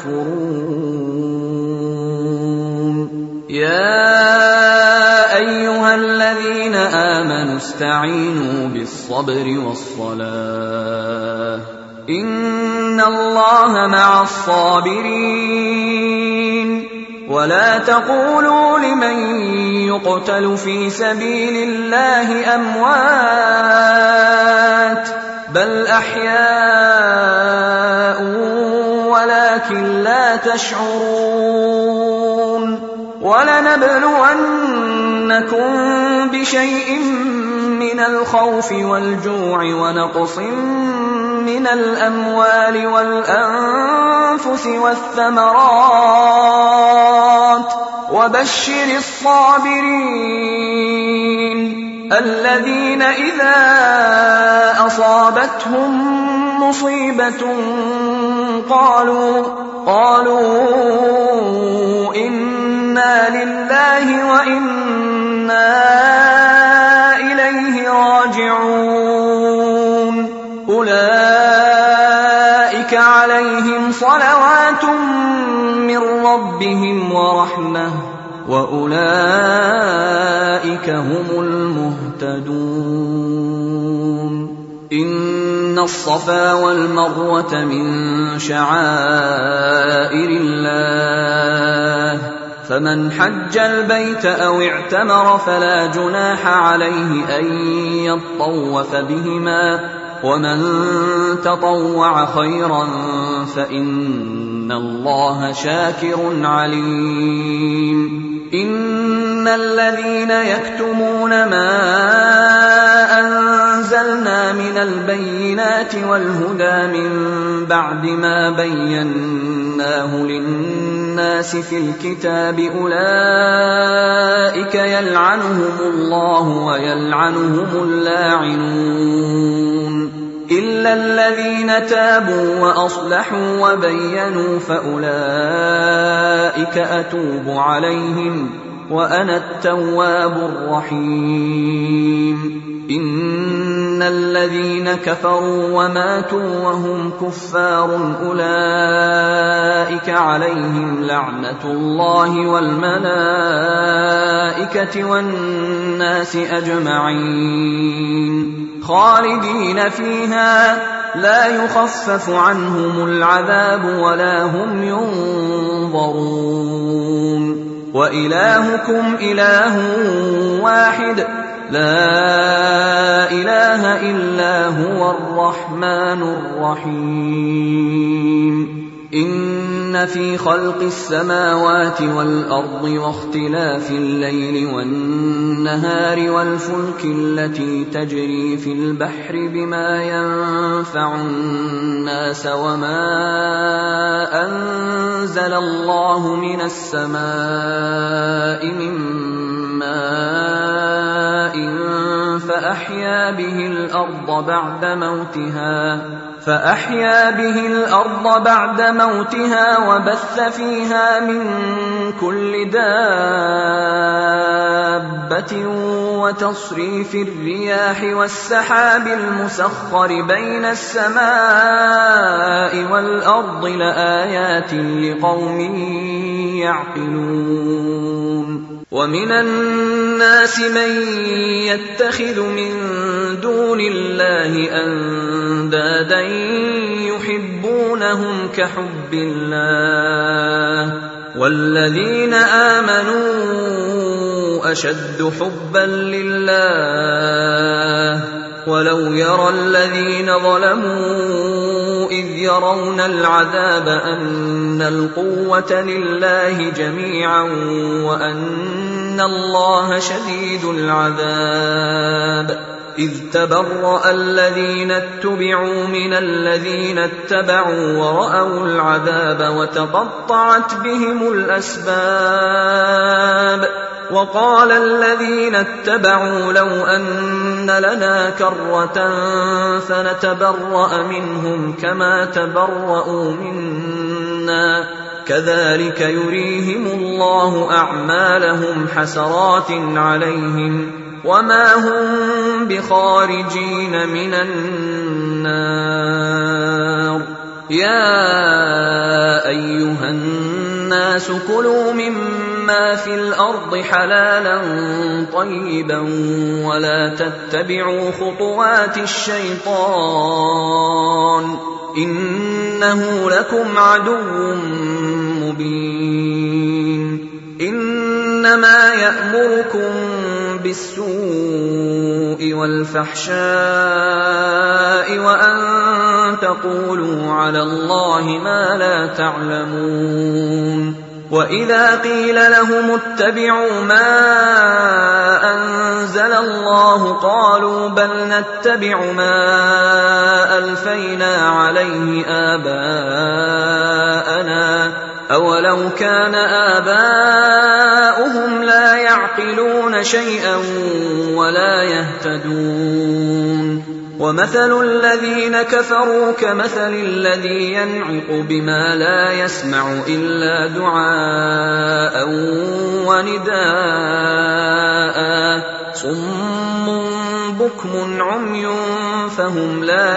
تكفرون يا أيها الذين آمنوا استعينوا بالصبر والصلاة إن الله مع الصابرين ولا تقولوا لمن يقتل في سبيل الله أموات بل أحياء ولكن لا تشعرون ولنبلونكم بشيء من الخوف والجوع ونقص من الأموال والأنفس والثمرات وبشر الصابرين الذين إذا أصابتهم مصيبة قالوا قالوا إنا لله وإنا إليه راجعون أولئك عليهم صلوات من ربهم ورحمة وأولئك هم المهتدون إن الصفا والمروة من شعائر الله فمن حج البيت أو اعتمر فلا جناح عليه أن يطوف بهما ومن تطوع خيرا فإن الله شاكر عليم إن الذين يكتمون ما أنزلنا من البينات والهدى من بعد ما بيناه للناس في الكتاب أولئك يلعنهم الله ويلعنهم اللاعنون إلا الذين تابوا وأصلحوا وبينوا فأولئك أتوب عليهم وأنا التواب الرحيم إن الذين كفروا وماتوا وهم كفار أولئك عليهم لعنة الله والملائكة والناس أجمعين خالدين فيها لا يخفف عنهم العذاب ولا هم ينظرون وإلهكم إله واحد لا إله إلا هو الرحمن الرحيم إن في خلق السماوات والأرض واختلاف الليل والنهار والفلك التي تجري في البحر بما ينفع الناس وما أنزل الله من السماء من ماء فأحيا به الأرض بعد موتها فأحيا به الأرض بعد موتها وبث فيها من كل دابة وتصريف الرياح والسحاب المسخر بين السماء والأرض لآيات لقوم يعقلون ومن الناس من يتخذ من دون الله أندادا يحبونهم كحب الله والذين آمنوا أشد حبا لله ولو يرى الذين ظلموا إذ يرون العذاب أن القوة لله جميعا وأن الله شديد العذاب إذ تبرأ الذين اتبعوا من الذين اتبعوا ورأوا العذاب وتقطعت بهم الأسباب وقال الذين اتبعوا لو أن لنا كرة فنتبرأ منهم كما تبرأوا منا كذلك يريهم الله أعمالهم حسرات عليهم وما هم بخارجين من النار يا أيها الناس كلوا مما في الأرض حلالا طيبا ولا تتبعوا خطوات الشيطان إنه لكم عدو مبين إنما يأمركم بالسوء والفحشاء وأن تقولوا على الله ما لا تعلمون وإذا قيل لهم اتبعوا ما أنزل الله قالوا بل نتبع ما ألفينا عليه آباءنا أولو كان آباؤهم لا يعقلون شيئا ولا يهتدون ومثل الذين كفروا كمثل الذي ينعق بما لا يسمع إلا دعاء ونداء صم بكم عمي فهم لا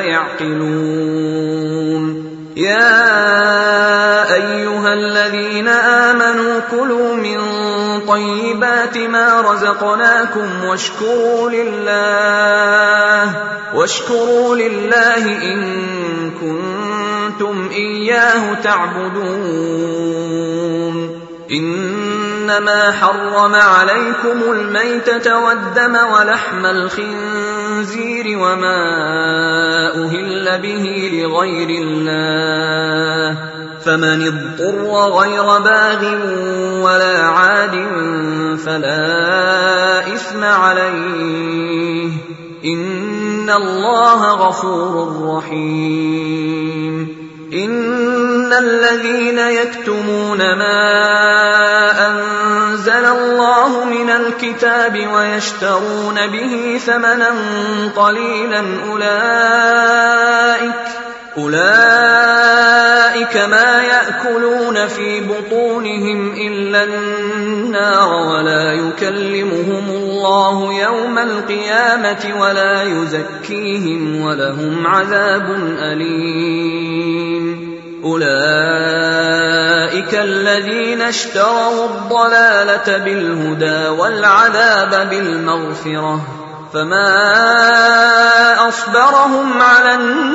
يعقلون يا أيها الذين آمنوا كلوا من طيبات ما رزقناكم واشكروا لله واشكروا لله إن كنتم إياه تعبدون إنما حرم عليكم الميتة والدم ولحم الخنزير وما أهل به لغير الله فمن اضطر غير باغ ولا عاد فلا إثم عليه إن الله غفور رحيم إن الذين يكتمون ما أنزل الله من الكتاب ويشترون به ثمنا قليلا أولئك أولئك ما يأكلون في بطونهم إلا النار ولا يكلمهم الله يوم القيامة ولا يزكيهم ولهم عذاب أليم أولئك الذين اشتروا الضلالة بالهدى والعذاب بالمغفرة فما أصبرهم على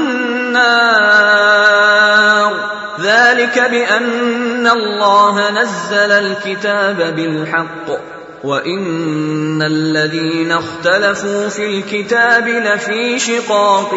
النار ذلك بأن الله نزل الكتاب بالحق وإن الذين اختلفوا في الكتاب لفي شقاق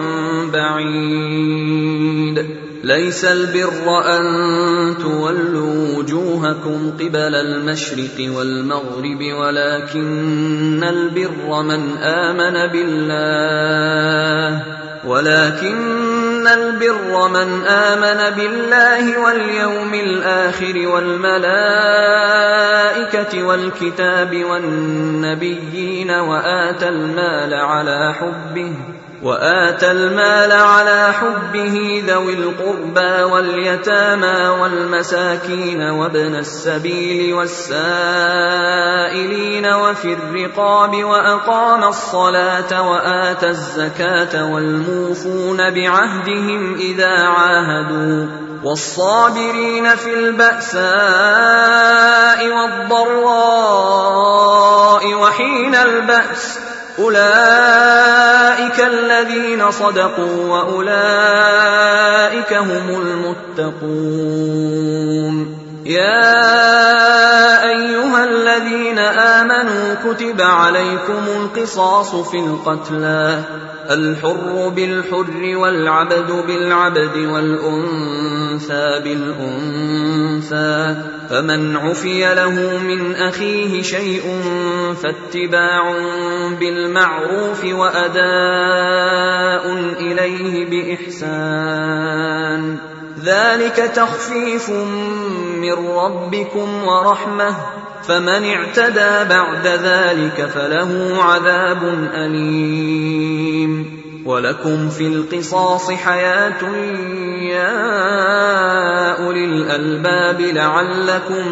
بعيد ليس البر أن تولوا وجوهكم قبل المشرق والمغرب ولكن البر من آمن بالله ولكن البر من آمن بالله واليوم الآخر والملائكة والكتاب والنبيين وآتى المال على حبه وآتى المال على حبه ذوي القربى واليتامى والمساكين وابن السبيل والسائلين وفي الرقاب وأقام الصلاة وآتى الزكاة والموفون بعهدهم إذا عاهدوا والصابرين في البأساء والضراء وحين البأس أولئك الذين صدقوا وأولئك هم المتقون يا أيها الذين آمنوا كتب عليكم القصاص في القتلى الحر بالحر والعبد بالعبد والأنثى بالأنثى فمن عفي له من أخيه شيء فاتباع بالمعروف وأداء إليه بإحسان ذلك تخفيف من ربكم ورحمة فمن اعتدى بعد ذلك فله عذاب أليم ولكم في القصاص حياة يا أولي الألباب لعلكم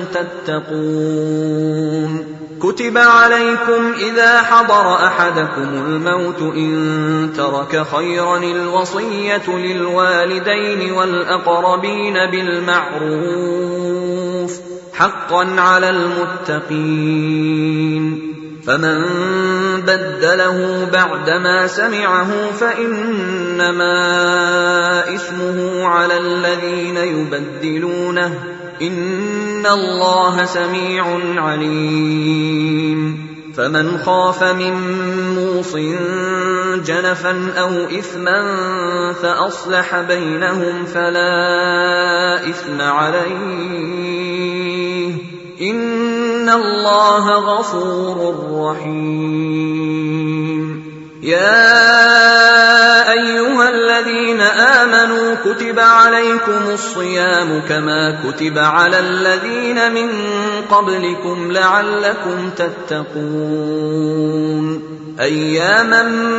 تتقون كتب عليكم إذا حضر أحدكم الموت إن ترك خيرا الوصية للوالدين والأقربين بالمعروف حقا على المتقين فمن بدله بعدما سمعه فإنما إثمه على الذين يبدلونه إن الله سميع عليم فمن خاف من موص جنفا أو إثما فأصلح بينهم فلا إثم عليه إن الله غفور رحيم يا أيها الذين آمنوا كتب عليكم الصيام كما كتب على الذين من قبلكم لعلكم تتقون أياما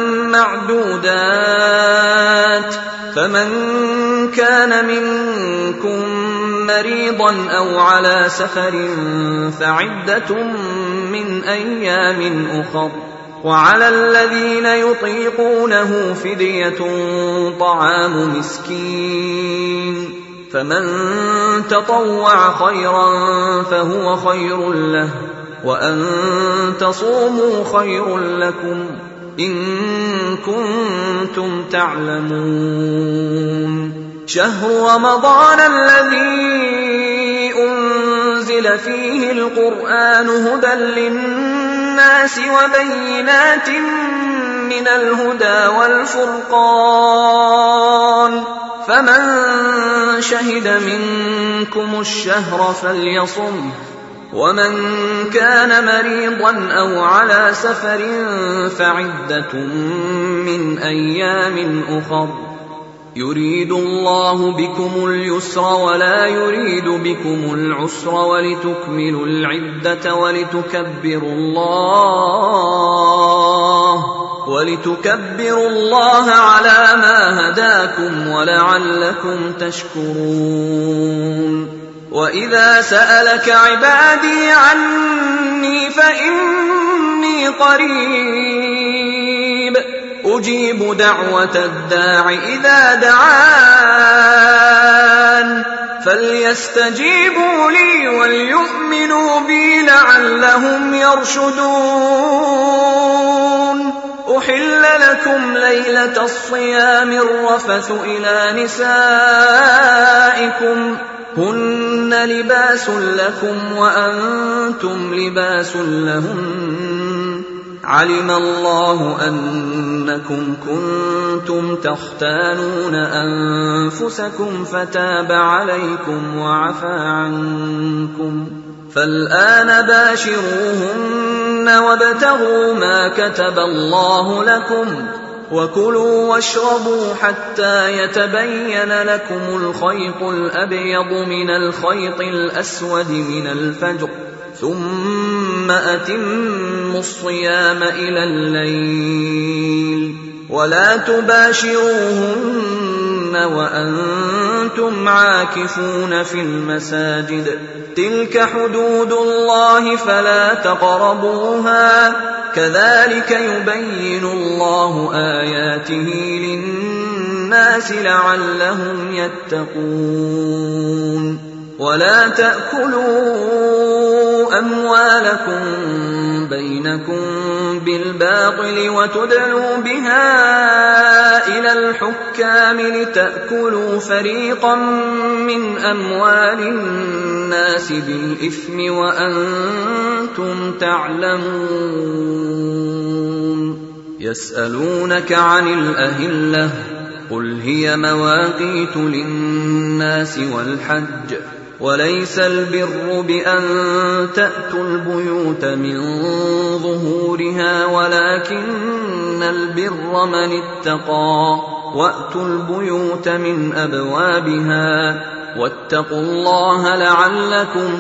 معدودات فمن كان منكم مريضا أو على سفر فعدة من أيام أخر وعلى الذين يطيقونه فدية طعام مسكين فمن تطوع خيرا فهو خير له وأن تصوموا خير لكم إن كنتم تعلمون شهر رمضان الذي أنزل فيه القرآن هدى للناس وبينات من الهدى والفرقان فمن شهد منكم الشهر فليصمه ومن كان مريضا أو على سفر فعدة من أيام أخر يريد الله بكم اليسر ولا يريد بكم العسر ولتكملوا العدة ولتكبروا الله ولتكبروا الله على ما هداكم ولعلكم تشكرون وإذا سألك عبادي عني فإني قريب أجيب دعوة الداع إذا دعان فليستجيبوا لي وليؤمنوا بي لعلهم يرشدون أحل لكم ليلة الصيام الرفث إلى نسائكم هن لباس لكم وأنتم لباس لهن علم الله أنكم كنتم تختانون أنفسكم فتاب عليكم وعفى عنكم فالآن باشروهن وابتغوا ما كتب الله لكم وكلوا واشربوا حتى يتبين لكم الخيط الأبيض من الخيط الأسود من الفجر ثم أتموا الصيام إلى الليل ولا تباشروهن وأنتم عاكفون في المساجد تلك حدود الله فلا تقربوها كذلك يبين الله آياته للناس لعلهم يتقون ولا تأكلوا أموالكم بينكم بالباطل وتدلوا بها إلى الحكام لتأكلوا فريقا من أموال الناس بالإثم وأنتم تعلمون يسألونك عن الأهلة قل هي مواقيت للناس والحج وليس البر بأن تأتوا البيوت من ظهورها ولكن البر من اتقى وأتوا البيوت من أبوابها واتقوا الله لعلكم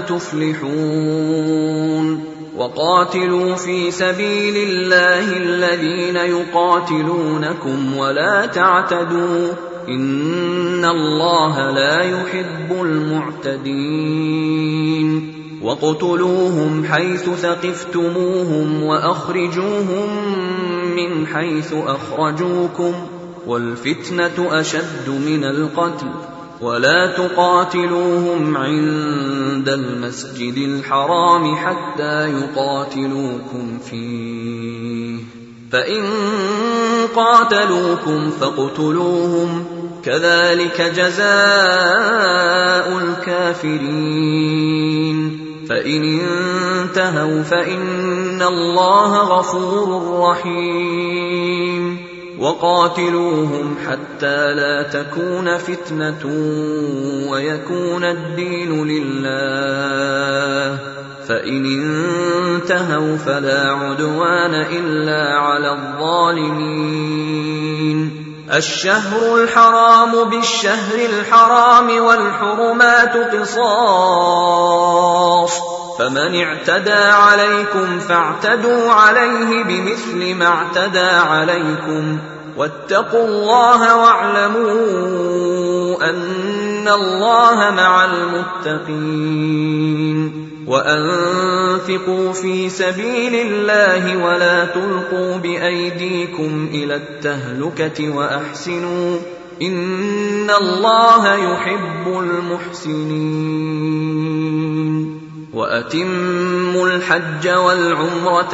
تفلحون وقاتلوا في سبيل الله الذين يقاتلونكم ولا تعتدوا إن الله لا يحب المعتدين واقتلوهم حيث ثقفتموهم وأخرجوهم من حيث أخرجوكم والفتنة أشد من القتل ولا تقاتلوهم عند المسجد الحرام حتى يقاتلوكم فيه فإن قاتلوكم فاقتلوهم كذلك جزاء الكافرين فإن انتهوا فإن الله غفور رحيم وقاتلوهم حتى لا تكون فتنة ويكون الدين لله فإن انتهوا فلا عدوان إلا على الظالمين الشهر الحرام بالشهر الحرام والحرمات قصاص، فمن اعتدى عليكم فاعتدوا عليه بمثل ما اعتدى عليكم، واتقوا الله واعلموا أن الله مع المتقين. وأنفقوا في سبيل الله ولا تلقوا بأيديكم إلى التهلكة وأحسنوا إن الله يحب المحسنين. وأتموا الحج والعمرة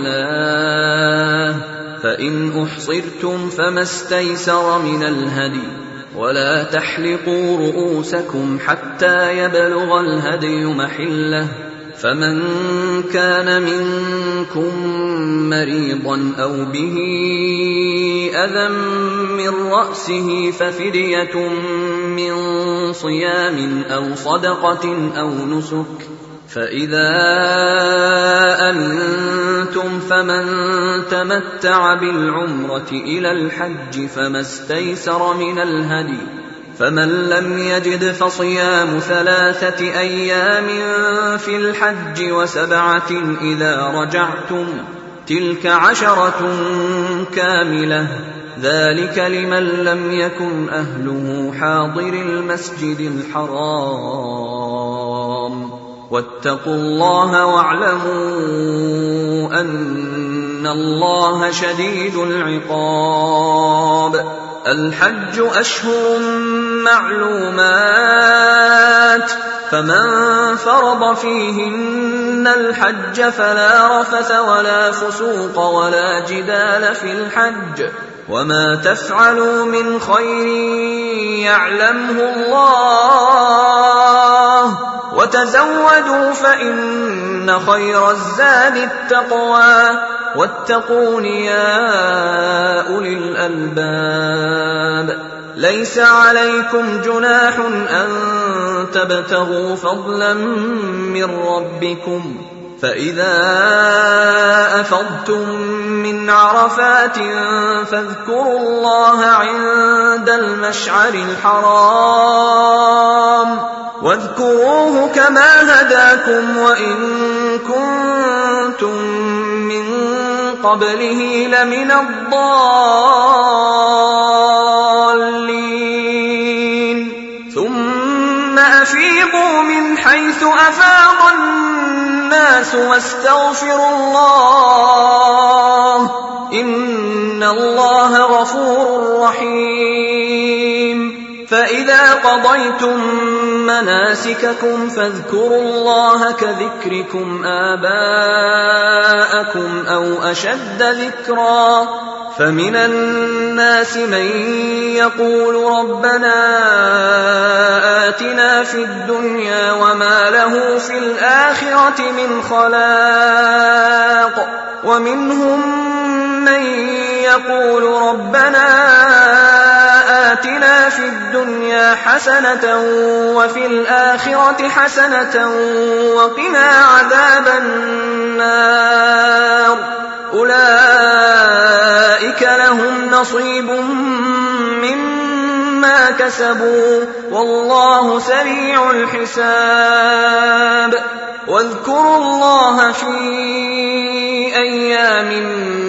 لله، فإن أحصرتم فما استيسر من الهدي، ولا تحلقوا رؤوسكم حتى يبلغ الهدي محله، فمن كان منكم مريضا أو به أذى من رأسه ففدية من صيام أو صدقة أو نسك، فإذا أمنتم فمن تمتع بالعمرة إلى الحج فما استيسر من الهدي، فمن لم يجد فصيام ثلاثة أيام في الحج وسبعة إذا رجعتم، تلك عشرة كاملة، ذلك لمن لم يكن أهله حاضر المسجد الحرام. واتقوا الله واعلموا أن الله شديد العقاب. الحج أشهر معلومات، فمن فرض فيهن الحج فلا رفث ولا فسوق ولا جدال في الحج، وما تفعلوا من خير يعلمه الله، وتزودوا فإن خير الزاد التقوى، واتقون يا أولي الألباب. ليس عليكم جناح أن تبتغوا فضلا من ربكم، فإذا أفضتم من عرفات فاذكروا الله عند المشعر الحرام، واذكروه كما هداكم وإن كنتم من قبله لمن الضالين. ثم أفيضوا من حيث أفاض الناس واستغفروا الله إن الله غفور رحيم. فإذا قضيتم مناسككم فاذكروا الله كذكركم آباءكم أو أشد ذكرا، فمن الناس من يقول ربنا آتنا في الدنيا وما له في الآخرة من خلاق، ومنهم من يقول ربنا آتنا في الدنيا حسنة وفي الآخرة حسنة وقنا عذاب النار. أولئك لهم نصيب مما كسبوا والله سريع الحساب. واذكروا الله في أيام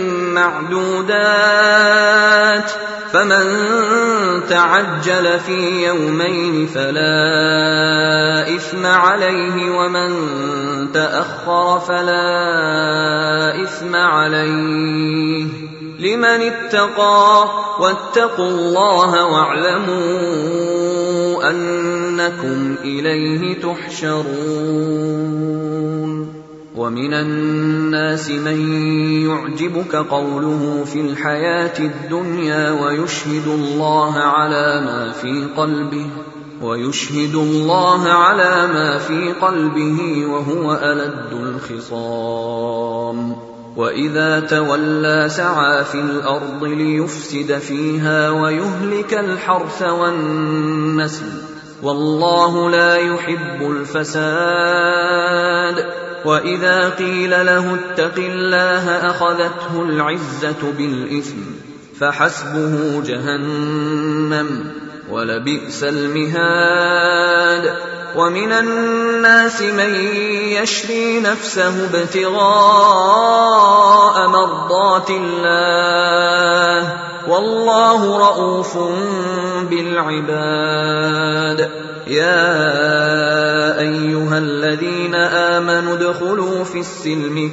معدودات، فمن تعجل في يومين فلا إثم عليه، ومن تأخر فلا إثم عليه، لمن اتقى. واتقوا الله واعلموا أنكم إليه تحشرون. ومن الناس من يعجبك قوله في الحياة الدنيا ويشهد الله على ما في قلبه ويشهد الله على ما في قلبه وهو ألد الخصام. وإذا تولى سعى في الأرض ليفسد فيها ويهلك الحرث والنسل، والله لا يحب الفساد. وإذا قيل له اتق الله أخذته العزة بالإثم، فحسبه جهنم ولبئس المهاد. ومن الناس من يشري نفسه ابتغاء مرضات الله والله رءوف بالعباد. يا أيها الذين آمنوا ادخلوا في السلم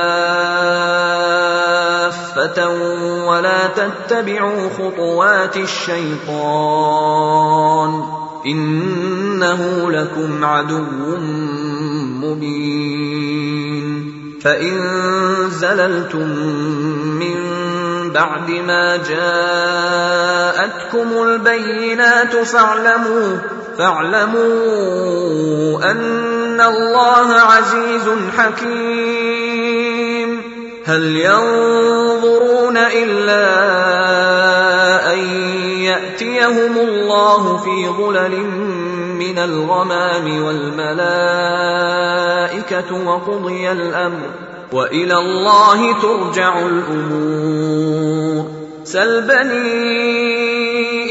كافة ولا تتبعوا خطوات الشيطان إنه لكم عدو مبين. فإن زللتم من بعد ما جاءتكم البينات فاعلموا فاعلموا أن الله عزيز حكيم. هل ينظرون إلا أن يأتيهم الله في ظلل من الغمام والملائكة وقضي الأمر وإلى الله ترجع الأمور. سل بني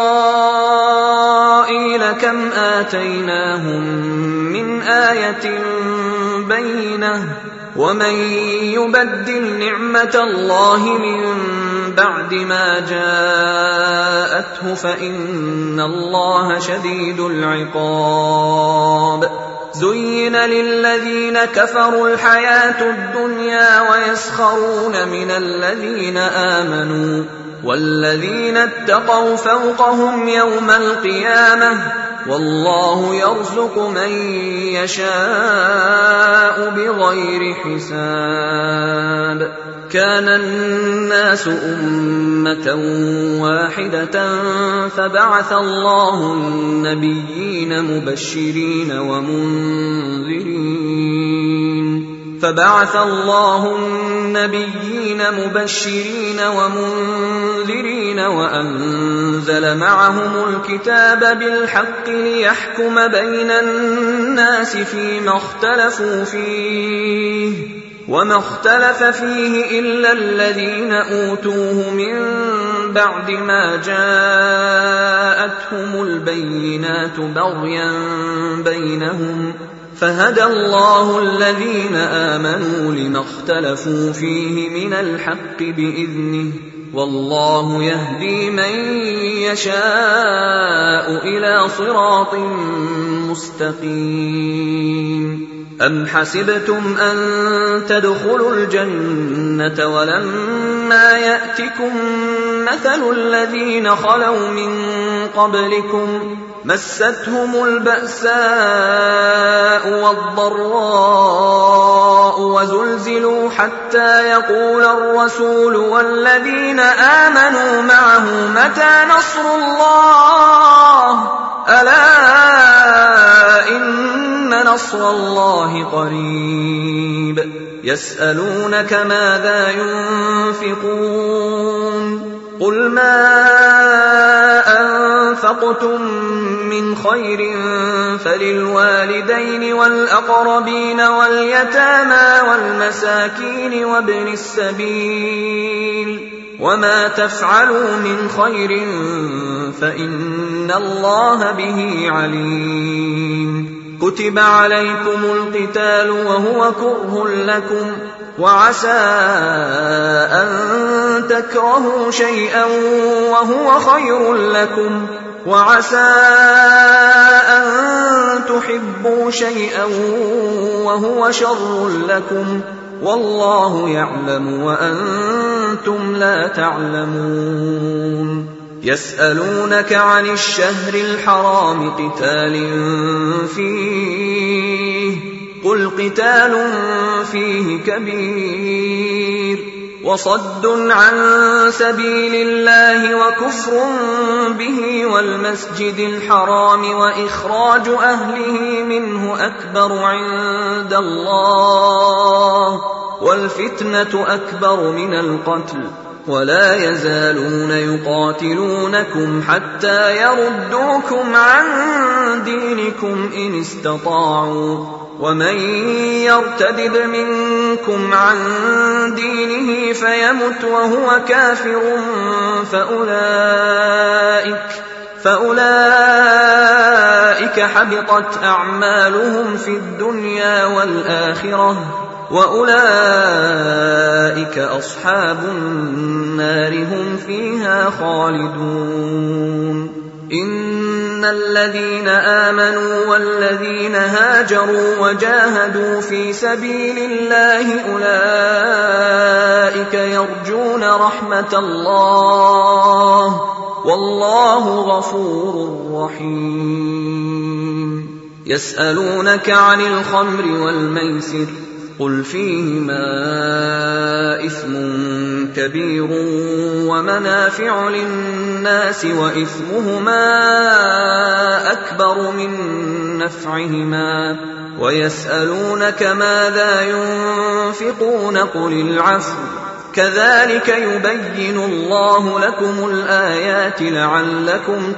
إسرائيل كم آتيناهم من آية بينة ومن يبدل نعمة الله من بعد ما جاءته فإن الله شديد العقاب. زين للذين كفروا الحياة الدنيا ويسخرون من الذين آمنوا والذين اتقوا فوقهم يوم القيامة والله يرزق من يشاء بغير حساب. كان الناس أمة واحدة فبعث الله النبيين مبشرين ومنذرين فبعث الله النبيين مبشرين ومنذرين وأنزل معهم الكتاب بالحق ليحكم بين الناس فيما اختلفوا فيه وما اختلف فيه إلا الذين أوتوه من بعد ما جاءتهم البينات بغيا بينهم فهدى الله الذين آمنوا لما اختلفوا فيه من الحق بإذنه والله يهدي من يشاء إلى صراط مستقيم. أم حسبتم أن تدخلوا الجنة ولما يأتكم مثل الذين خلوا من قبلكم مستهم البأساء والضراء وزلزلوا حتى يقول الرسول والذين آمنوا معه متى نصر الله ألا إن نصر الله قريب. يسألونك ماذا ينفقون قل ما أنفقتم من خير فللوالدين والأقربين واليتامى والمساكين وابن السبيل وما تفعلوا من خير فإن الله به عليم. كتب عليكم القتال وهو كره لكم وعسى أن تكرهوا شيئا وهو خير لكم وعسى أن تحبوا شيئا وهو شر لكم والله يعلم وأنتم لا تعلمون. يسألونك عن الشهر الحرام قتال فيه قل قتال فيه كبير وصد عن سبيل الله وكفر به والمسجد الحرام وإخراج أهله منه أكبر عند الله والفتنة أكبر من القتل ولا يزالون يقاتلونكم حتى يردوكم عن دينكم إن استطاعوا ومن يرتدد منكم عن دينه فيمت وهو كافر فأولئك, فأولئك حبطت أعمالهم في الدنيا والآخرة وأولئك أصحاب النار هم فيها خالدون. إن الذين آمنوا والذين هاجروا وجاهدوا في سبيل الله أولئك يرجون رحمة الله والله غفور رحيم. يسألونك عن الخمر والميسر قل فيهما إثم كبير ومنافع للناس وإثمهما أكبر من نفعهما ويسألونك ماذا ينفقون قل العفو كذلك يبين الله لكم الآيات لعلكم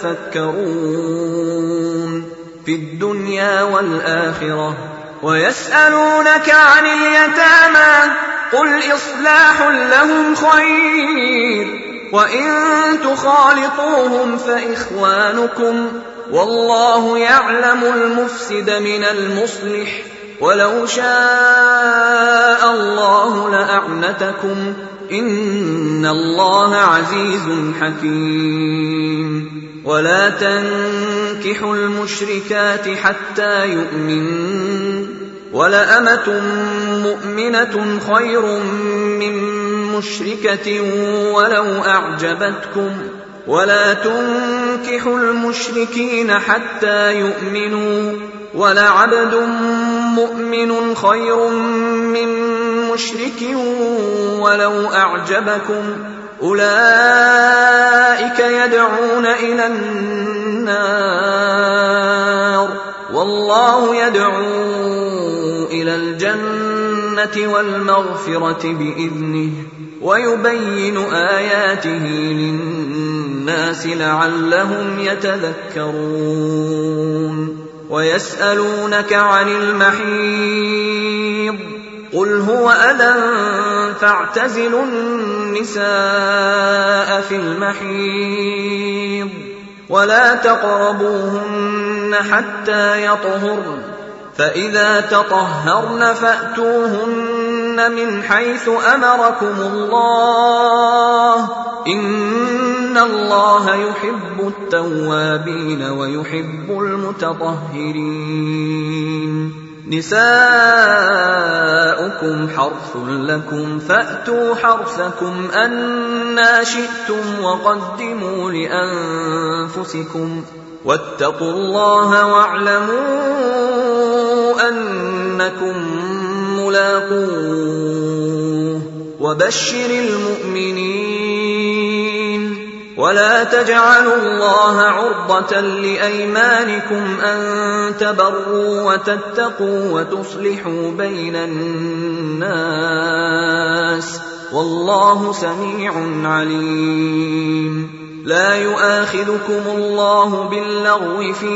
تتفكرون في الدنيا والآخرة. ويسألونك عن اليتامى قل إصلاح لهم خير وإن تخالطوهم فإخوانكم والله يعلم المفسد من المصلح ولو شاء الله لأعنتكم إن الله عزيز حكيم. ولا تنكحوا المشركات حتى يؤمنن ولأمة مؤمنة خير من مشركة ولو أعجبتكم ولا تنكحوا المشركين حتى يؤمنوا ولعبد مؤمن خير من مشرك ولو أعجبكم أولئك يدعون إلى النار والله يدعو إلى الجنة والمغفرة بإذنه ويبين آياته للناس لعلهم يتذكرون. ويسألونك عن المحيض قل هو أذى فاعتزلوا النساء في المحيض ولا تقربوهن حتى يطهرن فإذا تطهرن فأتوهن من حيث أمركم الله إن الله يحب التوابين ويحب المتطهرين. نساؤكم حرث لكم فأتوا حرثكم أنى شئتم وقدموا لأنفسكم واتقوا الله واعلموا أنكم ملاقوه وبشر المؤمنين. ولا تجعلوا الله عرضة لأيمانكم أن تبروا وتتقوا وتصلحوا بين الناس والله سميع عليم. لا يؤاخذكم الله باللغو في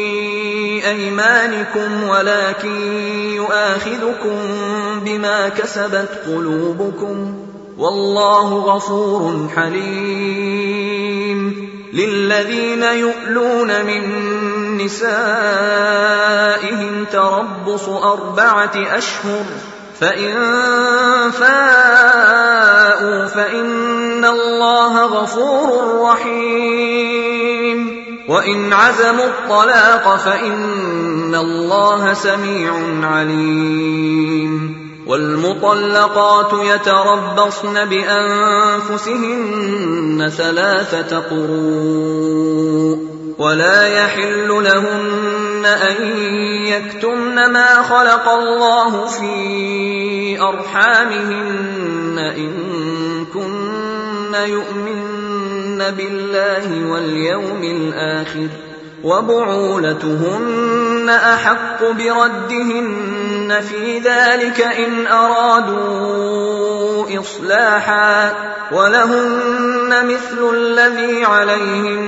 أيمانكم ولكن يؤاخذكم بما كسبت قلوبكم والله غفور حليم. للذين يؤلون من نسائهم تربص أربعة أشهر فإن فاءوا فإن الله غفور رحيم وإن عزموا الطلاق فإن الله سميع عليم. والمطلقات يتربصن بأنفسهن ثلاثة قروء ولا يحل لهن أن يكتمن ما خلق الله في أرحامهن إن كن يؤمن بالله واليوم الآخر وبعولتهن أحق بردهن في ذلك إن أرادوا إصلاحا ولهن مثل الذي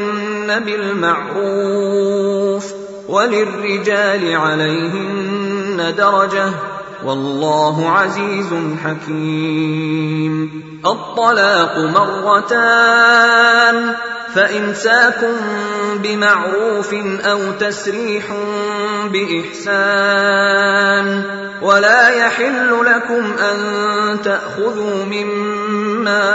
عليهن بالمعروف وللرجال عليهن درجة والله عزيز حكيم. الطلاق مرتان فإمساك بمعروف أو تسريح بإحسان ولا يحل لكم أن تأخذوا مما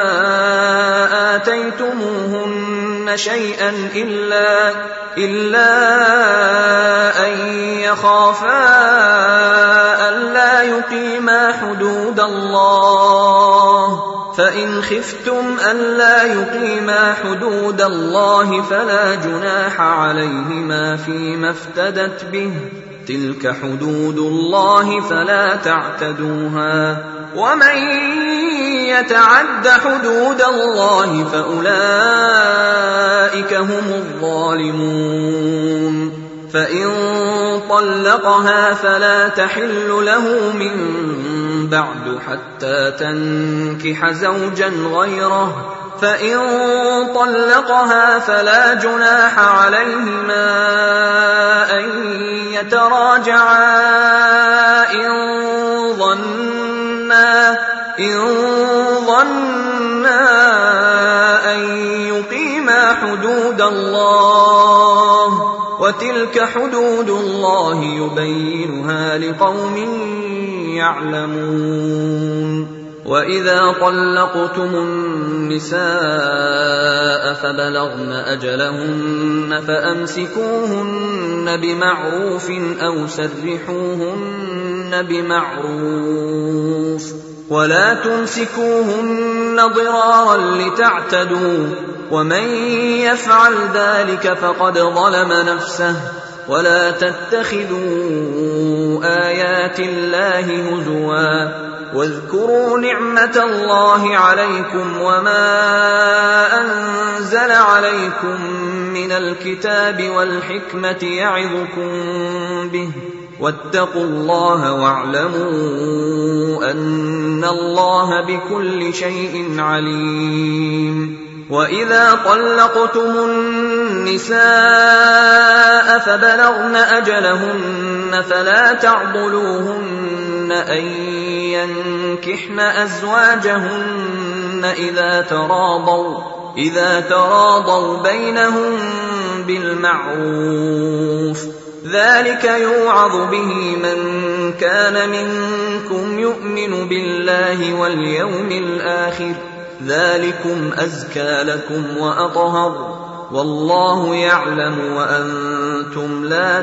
آتيتموهن شيئا إلا, إلا أن يخافا ألا يقيما حدود الله فإن خفتم ألا يقيما حدود الله فلا جناح عليهما فيما افتدت به تلك حدود الله فلا تعتدوها ومن يتعد حدود الله فأولئك هم الظالمون. فإن طلقها فلا تحل له من بعد حتى تنكح زوجا غيره فإن طلقها فلا جناح عليهما أن يتراجعا إن ظنا إن ظنا أن يقيما حدود الله وتلك حدود الله يبينها لقوم يعلمون. وإذا طلقتم النساء فبلغن أجلهن فأمسكوهن بمعروف أو سرحوهن بمعروف ولا تمسكوهن ضرارا لتعتدوا ومن يفعل ذلك فقد ظلم نفسه ولا تتخذوا آيات الله هزوا واذكروا نعمة الله عليكم وما أنزل عليكم من الكتاب والحكمة يعظكم به واتقوا الله واعلموا أن الله بكل شيء عليم. وإذا طلقتم النساء فبلغن أجلهن فلا تعضلوهن أن ينكحن أزواجهن إذا تراضوا إذا تراضوا بينهم بالمعروف ذلك يوعظ به من كان منكم يؤمن بالله واليوم الآخر ذلكم أزكى لكم وأطهر والله يعلم وأنتم لا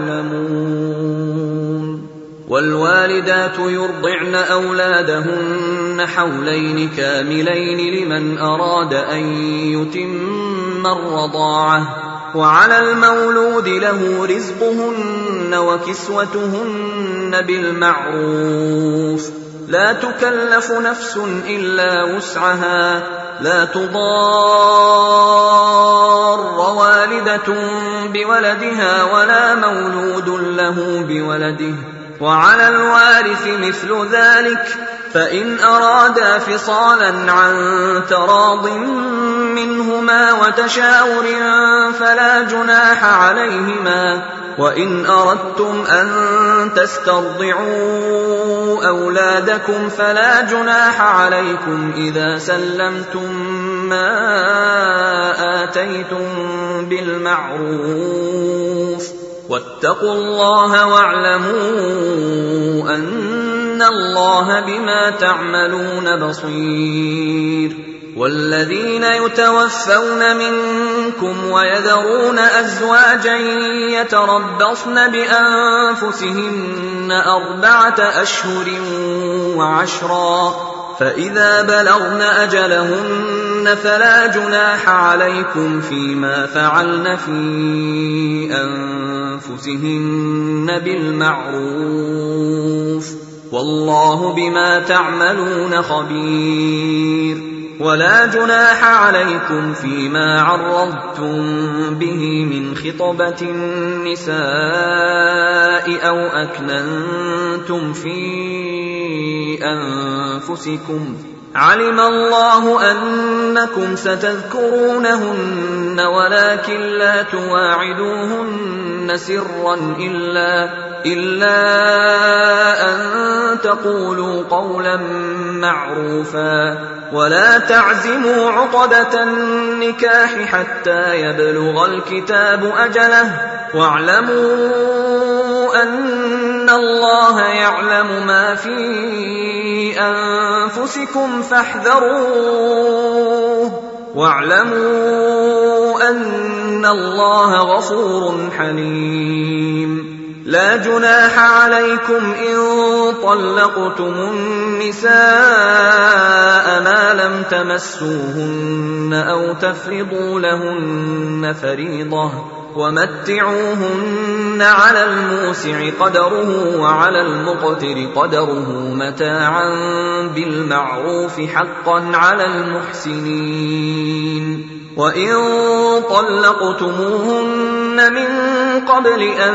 تعلمون. والوالدات يرضعن أولادهن حولين كاملين لمن أراد أن يتم الرضاعة وعلى المولود له رزقهن وكسوتهن بالمعروف لا تكلف نفس إلا وسعها لا تضار والدة بولدها ولا مولود له بولده وعلى الوارث مثل ذلك فإن أرادا فصالا عن تراض منهما وتشاور فلا جناح عليهما وإن أردتم أن تسترضعوا أولادكم فلا جناح عليكم إذا سلمتم ما آتيتم بالمعروف واتقوا الله واعلموا أن الله بما تعملون بصير. والذين يتوفون منكم ويذرون أزواجا يتربصن بأنفسهن أربعة أشهر وعشرا فإذا بلغن أجلهن فلا جناح عليكم فيما فعلن في أنفسهن بالمعروف والله بما تعملون خبير. ولا جناح عليكم فيما عرضتم به من خطبة النساء أو أكننتم في أنفسكم علم الله أنكم ستذكرونهن ولكن لا تواعدوهن سرا إلا, إلا أن تقولوا قولا معروفا ولا تعزموا عقدة النكاح حتى يبلغ الكتاب أجله واعلموا أن الله يعلم ما في أنفسكم فاحذروه واعلموا أن الله غفور حليم لا جناح عليكم إن طلقتم النساء ما لم تمسوهن أو تفرضوا لهن فريضة ومتعوهن على الموسع قدره وعلى المقتر قدره متاعا بالمعروف حقا على المحسنين وإن طلقتموهن من قبل أن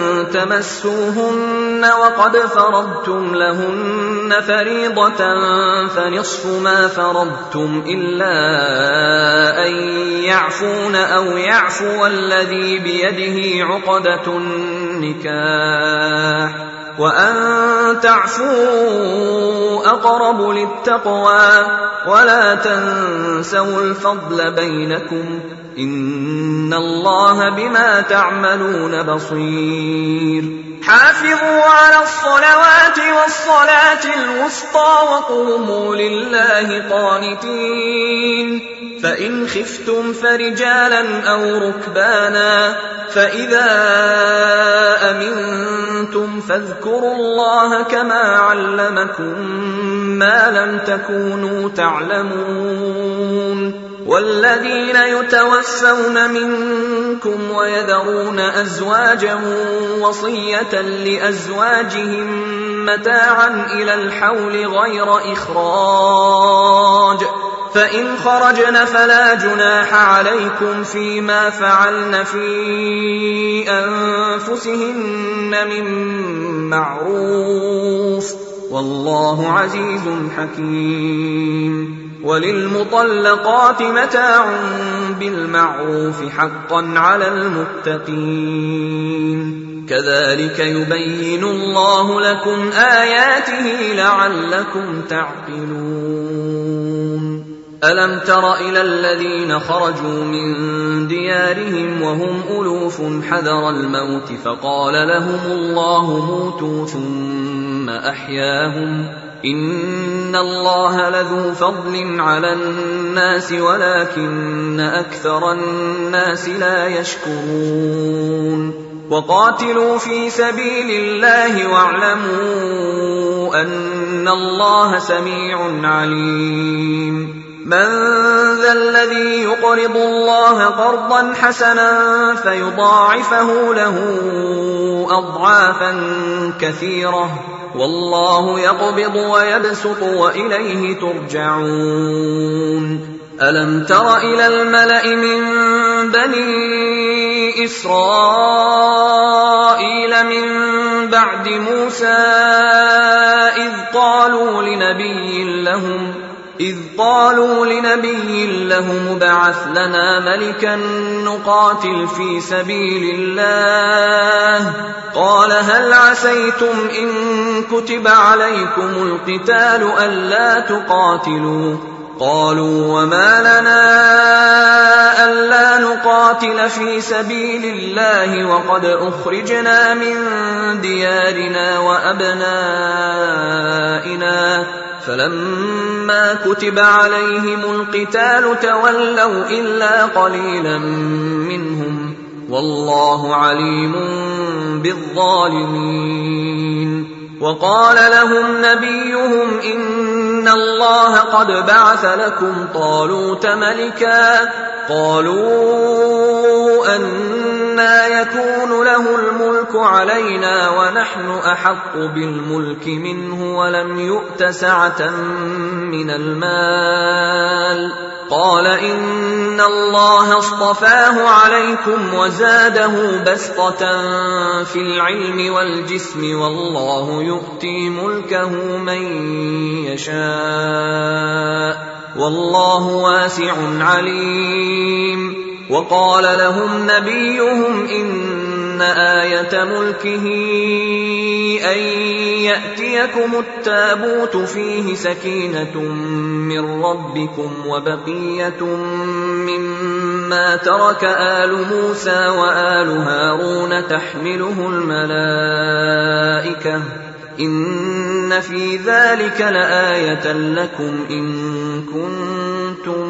تمسوهن وقد فرضتم لهن فريضة فنصف ما فرضتم إلا أن يعفون أو يعفو الذي بيده عقدة النكاح وأن تعفوا أقرب للتقوى ولا تنسوا الفضل بينكم إن الله بما تعملون بصير حافظوا على الصلوات والصلاة الوسطى وقوموا لله قانتين فإن خفتم فرجالا أو ركبانا فإذا أمنتم فاذكروا الله كما علمكم ما لم تكونوا تعلمون والذين يتوفون منكم ويذرون أزواجا وصية لأزواجهم متاعا إلى الحول غير إخراج فإن خرجن فلا جناح عليكم فيما فعلن في أنفسهن من معروف والله عزيز حكيم وللمطلقات متاع بالمعروف حقا على المتقين كذلك يبين الله لكم آياته لعلكم تعقلون ألم تر إلى الذين خرجوا من ديارهم وهم ألوف حذر الموت فقال لهم الله موتوا ثم أحياهم إن الله لذو فضل على الناس ولكن أكثر الناس لا يشكرون وقاتلوا في سبيل الله واعلموا أن الله سميع عليم من ذا الذي يقرض الله قرضا حسنا فيضاعفه له أضعافا كثيرة والله يقبض ويبسط وإليه ترجعون ألم تر إلى الملأ من بني إسرائيل من بعد موسى إذ قالوا لنبي لهم إذ قالوا لنبي لهم ابعث لنا ملكا نقاتل في سبيل الله قال هل عسيتم إن كتب عليكم القتال ألا تقاتلوا قالوا وما لنا ألا نقاتل في سبيل الله وقد أخرجنا من ديارنا وأبنائنا فلما كتب عليهم القتال تولوا إلا قليلا منهم والله عليم بالظالمين وقال لهم نبيهم إن الله قد بعث لكم طالوت ملكا قالوا أنى يكون له الملك علينا ونحن أحق بالملك منه ولم يؤت سعة من المال قال إن الله اصطفاه عليكم وزاده بسطة في العلم والجسم والله يؤتي ملكه من يشاء والله واسع عليم. وقال لهم نبيهم إن آية ملكه أن يأتيكم التابوت فيه سكينة من ربكم وبقية مما ترك آل موسى وآل هارون تحمله الملائكة إن في ذلك لآية لكم إن كنتم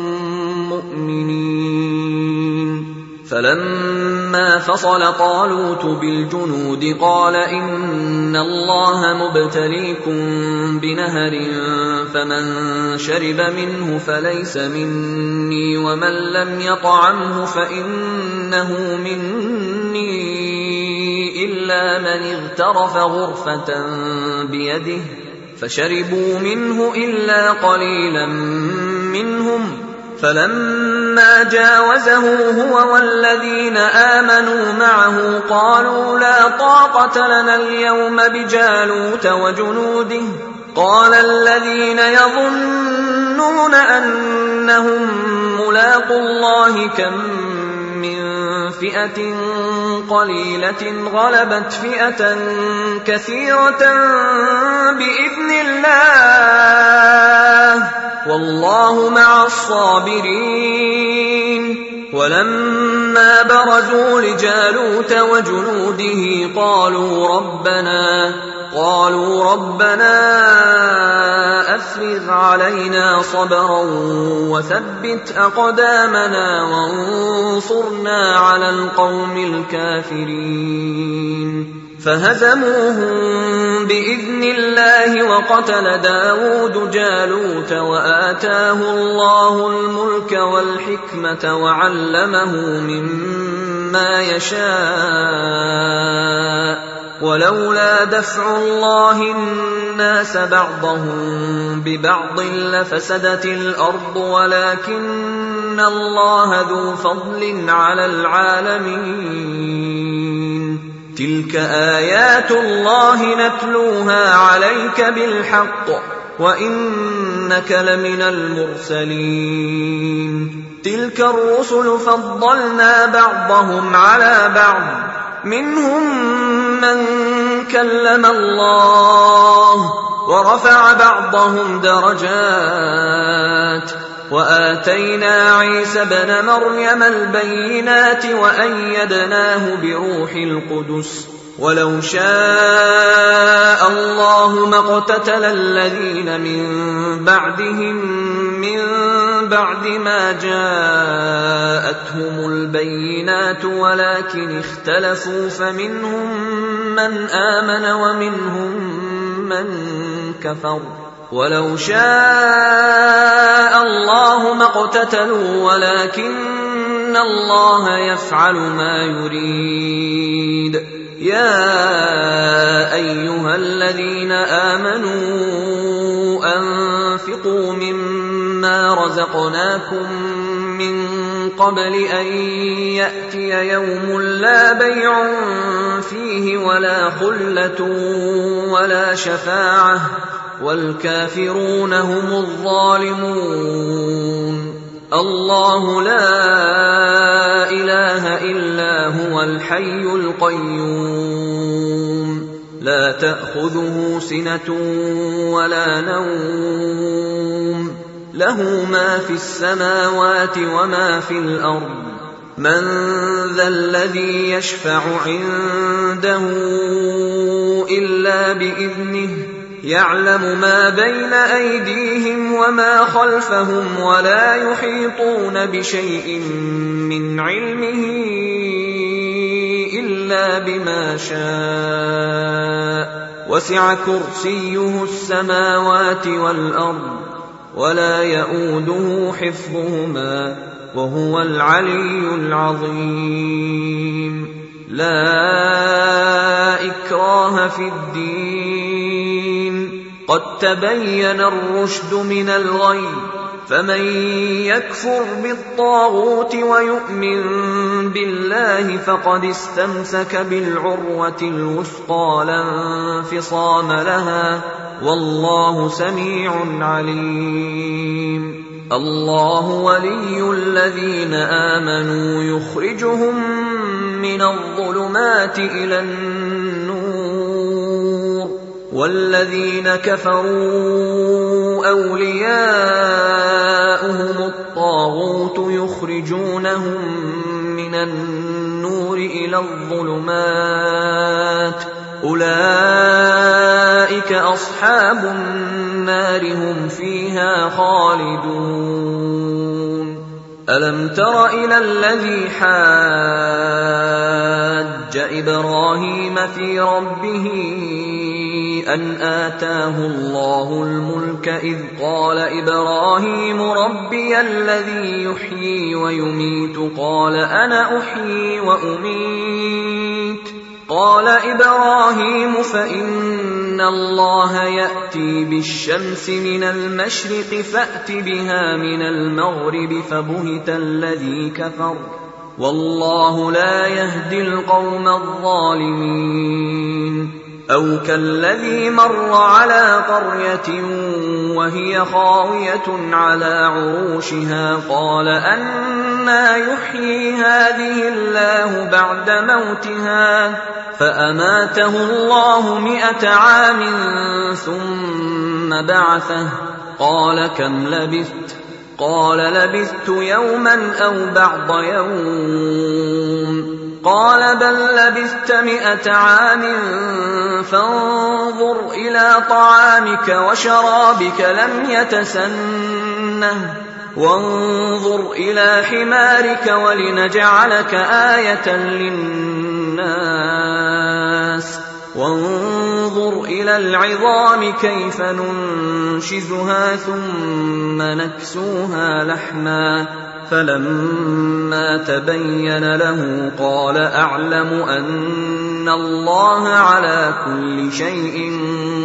مؤمنين. فلما فصل طالوت بالجنود قال إن الله مبتليكم بنهر فمن شرب منه فليس مني ومن لم يطعمه فإنه مني إلا من اغترف غرفة بيده فشربوا منه إلا قليلا منهم. فلما جاوزه هو والذين آمنوا معه قالوا لا طاقة لنا اليوم بجالوت وجنوده. قال الذين يظنون أنهم ملاقو الله كم من فئة قليلة غلبت فئة كثيرة بإذن الله والله مع الصابرين. ولما برزوا لجالوت وجنوده قالوا ربنا قالوا ربنا أفرغ علينا صبرا وثبت أقدامنا وانصرنا على القوم الكافرين. فهزموهم بإذن الله وقتل داود جالوت وآتاه الله الملك والحكمة وعلمه مما يشاء ولولا دفع الله الناس بعضهم ببعض لفسدت الأرض ولكن الله ذو فضل على العالمين. تلك آيات الله نتلوها عليك بالحق وإنك لمن المرسلين. تلك الرسل فضلنا بعضهم على بعض منهم من كلم الله ورفع بعضهم درجات وآتينا عيسى ابن مريم البينات وأيدناه بروح القدس ولو شاء الله ما اقتتل الذين من بعدهم من بعد ما جاءتهم البينات ولكن اختلفوا فمنهم من آمن ومنهم من كفر ولو شاء الله ما اقتتلوا ولكن الله يفعل ما يريد. يا أيها الذين آمنوا أنفقوا مما رزقناكم من قبل أن يأتي يوم لا بيع فيه ولا خلة ولا شفاعة والكافرون هم الظالمون. الله لا إله إلا هو الحي القيوم لا تأخذه سنة ولا نوم له ما في السماوات وما في الأرض. من ذا الذي يشفع عنده إلا بإذنه يعلم ما بين أيديهم وما خلفهم ولا يحيطون بشيء من علمه إلا بما شاء وسع كرسيه السماوات والأرض ولا يئوده حفظهما وهو العلي العظيم. لا إكراه في الدين قد تبين الرشد من الغي فمن يكفر بالطاغوت ويؤمن بالله فقد استمسك بالعروة الوثقى لا انفصام لها، والله سميع عليم. الله ولي الذين آمنوا يخرجهم من الظلمات إلى النور، والذين كفروا أولياؤهم الطاغوت يخرجونهم من النور إلى الظلمات، أولئك أصحاب النار هم فيها خالدون. ألم تر إلى الذي حاج إبراهيم في ربه أن آتاه الله الملك إذ قال إبراهيم ربي الذي يحيي ويميت قال أنا أحيي وأميت قال إبراهيم فإن الله يأتي بالشمس من المشرق فأت بها من المغرب فبهت الذي كفر والله لا يهدي القوم الظالمين. أو كالذي مر على قرية وهي خاوية على عروشها قال أنى يحيي هذه الله بعد موتها فأماته الله مئة عام ثم بعثه قال كم لبثت قال لبثت يوما أو بعض يوم قال بل لبثت مئة عام فانظر إلى طعامك وشرابك لم يتسنه وانظر إلى حمارك ولنجعلك آية للناس وانظر إلى العظام كيف ننشزها ثم نكسوها لحما فلما تبين له قال أعلم أن الله على كل شيء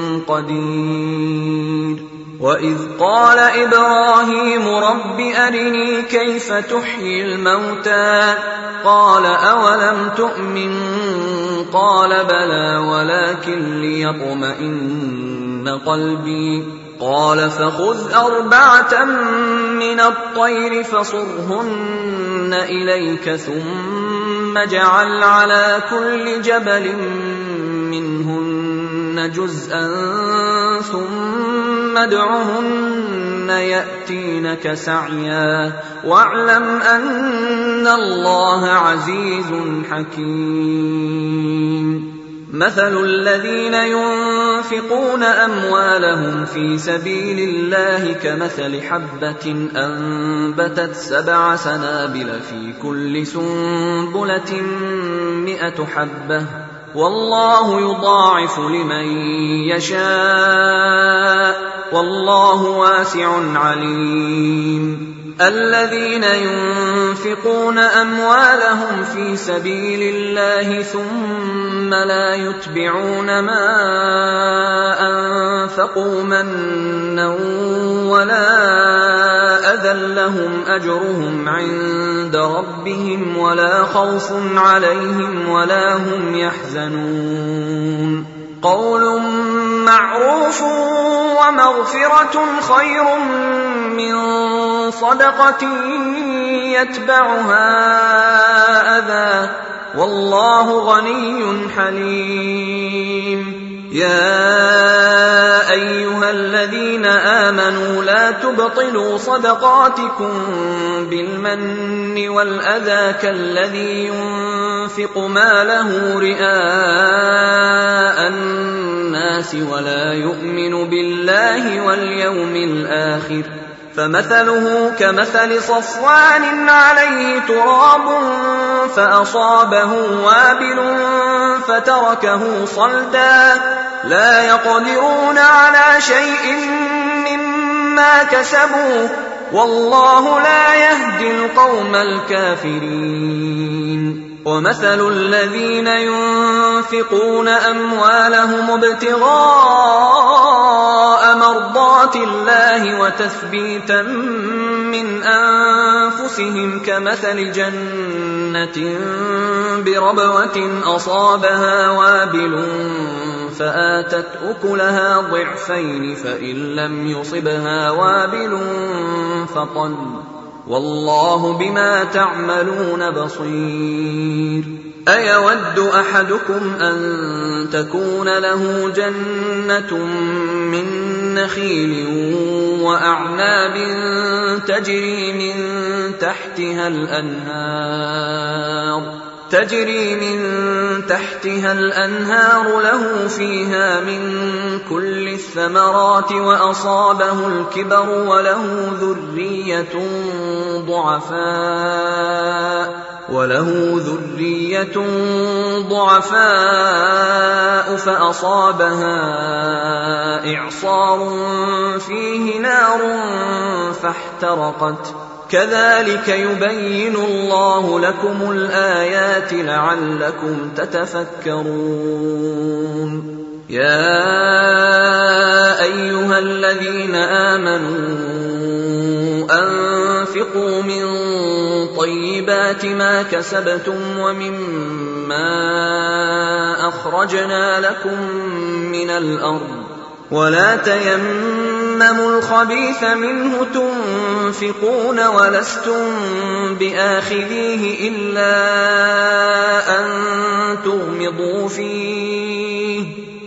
قدير. وإذ قال إبراهيم رب أرني كيف تحيي الموتى قال أولم تؤمن قال بلى ولكن ليطمئن قلبي قال فخذ أربعة من الطير فصرهن إليك ثم اجعل على كل جبل منهن جزءا ثم ادعهن يأتينك سعيا واعلم أن الله عزيز حكيم. مثل الذين ينفقون أموالهم في سبيل الله كمثل حبة أنبتت سبع سنابل في كل سنبلة مئة حبة والله يضاعف لمن يشاء والله واسع عليم. الذين ينفقون أموالهم في سبيل الله ثم لا يتبعون ما أنفقوا منا ولا أذى لهم أجرهم عند ربهم ولا خوف عليهم ولا هم يحزنون. قول معروف ومغفرة خير من صدقة يتبعها أذى والله غني حليم. يا أيها الذين آمنوا لا تبطلوا صدقاتكم بالمن والأذى كالذي ينفق ماله رئاء الناس ولا يؤمن بالله واليوم الآخر فمثله كمثل صفوان عليه تراب فأصابه وابل فتركه صلدا لا يقدرون على شيء مما كسبوا والله لا يهدي القوم الكافرين. ومثل الذين ينفقون أموالهم ابتغاء مرضات الله الله وتثبيتا من أنفسهم كمثل جنة بربوة أصابها وابل فآتت أكلها ضعفين فإن لم يصبها وابل فطل والله بما تعملون بصير. أيود أحدكم أن تكون له جنة من نخيل وأعناب تجري من تحتها الأنهار تجري من تحتها الأنهار له فيها من كل الثمرات وأصابه الكبر وله ذرية ضعفاء وله ذرية ضعفاء فأصابها إعصار فيه نار فاحترقت كذلك يبين الله لكم الآيات لعلكم تتفكرون. يا أيها الذين آمنوا أنفقوا من طيبات ما كسبتم ومما أخرجنا لكم من الأرض ولا تيمموا الخبيث منه تنفقون ولستم بآخذيه إلا أن تغمضوا فيه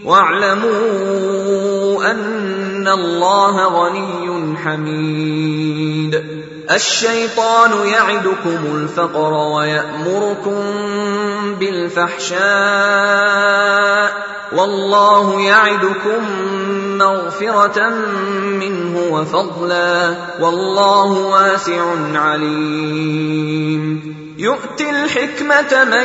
واعلموا أن الله غني حميد. الشيطان يعدكم الفقر ويأمركم بالفحشاء والله يعدكم مغفرة منه وفضلا والله واسع عليم. يؤتي الحكمة من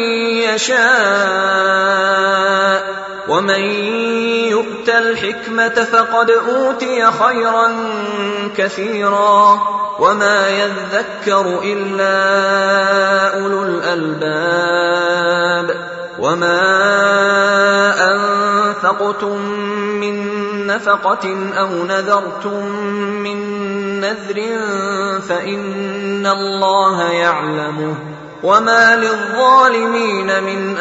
يشاء ومن يؤت الحكمة فقد أوتي خيرا كثيرا وما يذكر إلا أولو الألباب. وما أنفقتم من نفقة أو نذرتم من نذر فإن الله يعلمه وما للظالمين من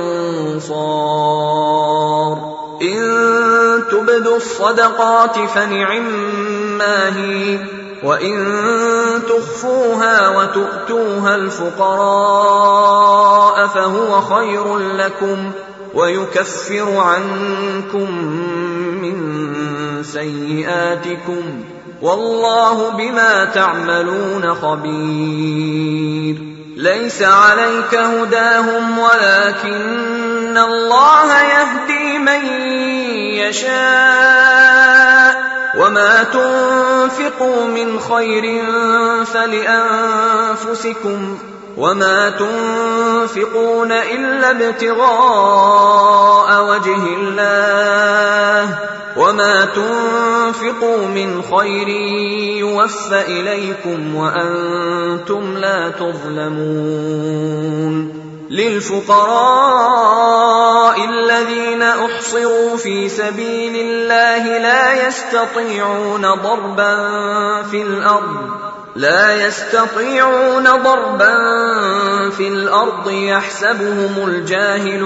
أنصار. إن تبدوا الصدقات فنعما هي وإن تخفوها وتؤتوها الفقراء فهو خير لكم ويكفر عنكم من سيئاتكم والله بما تعملون خبير. ليس عليك هداهم ولكن الله يهدي من يشاء وما تنفقوا من خير فلأنفسكم وما تنفقون إلا ابتغاء وجه الله وما تنفقوا من خير يوفى إليكم وأنتم لا تظلمون. للفقراء الذين أحصروا في سبيل الله لا يستطيعون ضربا في الأرض لا يستطيعون ضربا في الأرض يحسبهم الجاهل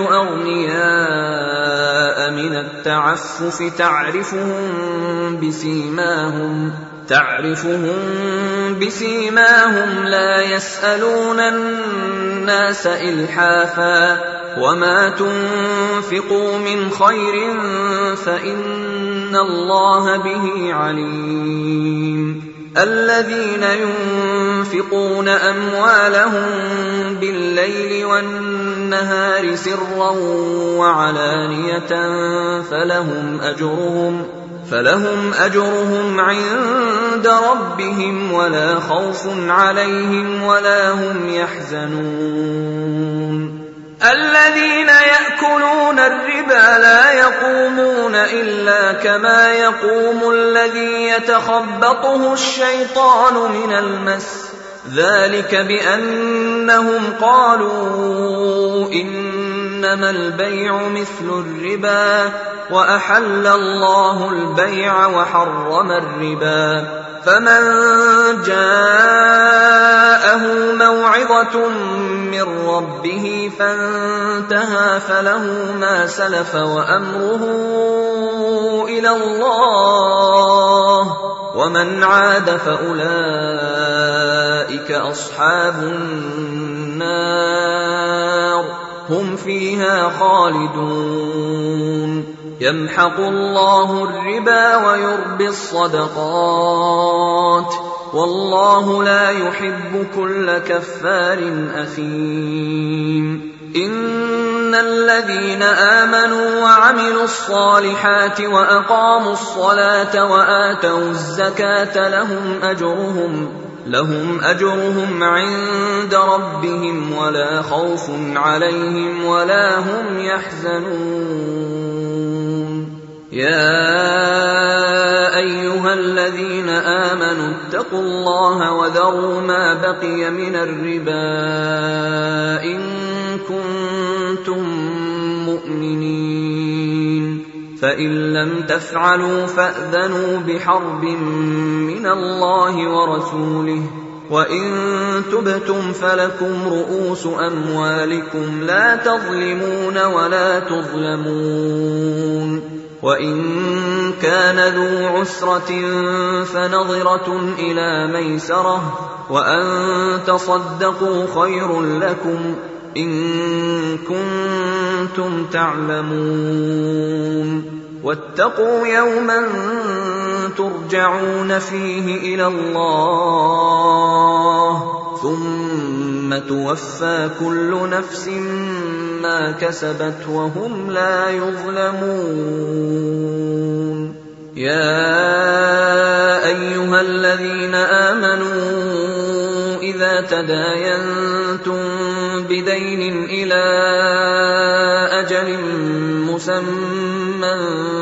أغنياء من التعفف تعرفهم بسيماهم تعرفهم بسيماهم لا يسألون الناس إلحافا وما تنفقوا من خير فإن الله به عليم. الذين ينفقون أموالهم بالليل والنهار سرا وعلانية فلهم أجرهم فلهم أجرهم عند ربهم ولا خوف عليهم ولا هم يحزنون. الذين يأكلون الربا لا يقومون إلا كما يقوم الذي يتخبطه الشيطان من المس ذلك بأنهم قالوا إن إنما البيع مثل الربا وأحل الله البيع وحرم الربا فمن جاءه موعظة من ربه فانتهى فله ما سلف وأمره إلى الله ومن عاد فأولئك أصحاب النار هم فيها خالدون يمحق الله الربا ويربي الصدقات والله لا يحب كل كفار أثيم إن الذين آمنوا وعملوا الصالحات وأقاموا الصلاة وآتوا الزكاة لهم أجرهم لهم أجرهم عند ربهم ولا خوف عليهم ولا هم يحزنون يا أيها الذين آمنوا اتقوا الله وذروا ما بقي من الربا إن كنتم مؤمنين فإن لم تفعلوا فأذنوا بحرب من الله ورسوله وإن تبتم فلكم رؤوس أموالكم لا تظلمون ولا تظلمون وإن كان ذو عسرة فنظرة إلى ميسرة وأن تصدقوا خير لكم إن كنتم تعلمون واتقوا يوما ترجعون فيه إلى الله ثم توفى كل نفس ما كسبت وهم لا يظلمون يا أيها الذين آمنوا إذا تداينتم بدين إلى أجل مسمى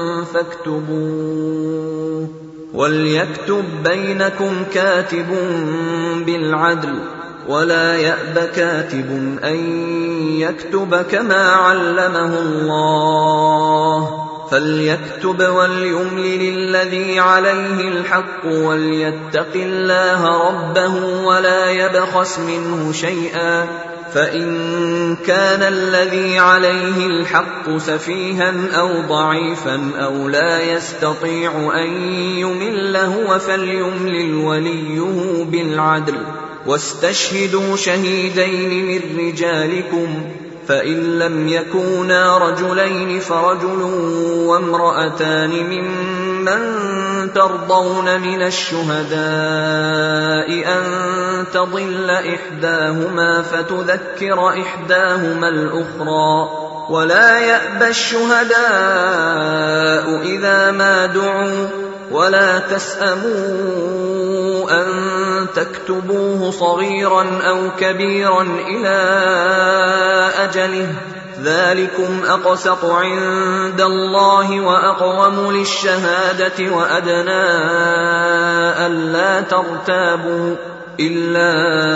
فاكتبوه وليكتب بينكم كاتب بالعدل ولا يأب كاتب أن يكتب كما علمه الله فليكتب وليملل الذي عليه الحق وليتق الله ربه ولا يبخس منه شيئا فإن كان الذي عليه الحق سفيها أو ضعيفا أو لا يستطيع أن يمل هو فليملل وليه بالعدل واستشهدوا شهيدين من رجالكم فإن لم يكونا رجلين فرجل وامرأتان ممن ترضون من الشهداء أن تضل إحداهما فتذكر إحداهما الأخرى ولا يأبى الشهداء إذا ما دعوا ولا تسأموا أن تكتبوه صغيرا أو كبيرا إلى أجله ذلكم أقسط عند الله وأقوم للشهادة وأدنى ألا ترتابوا إلا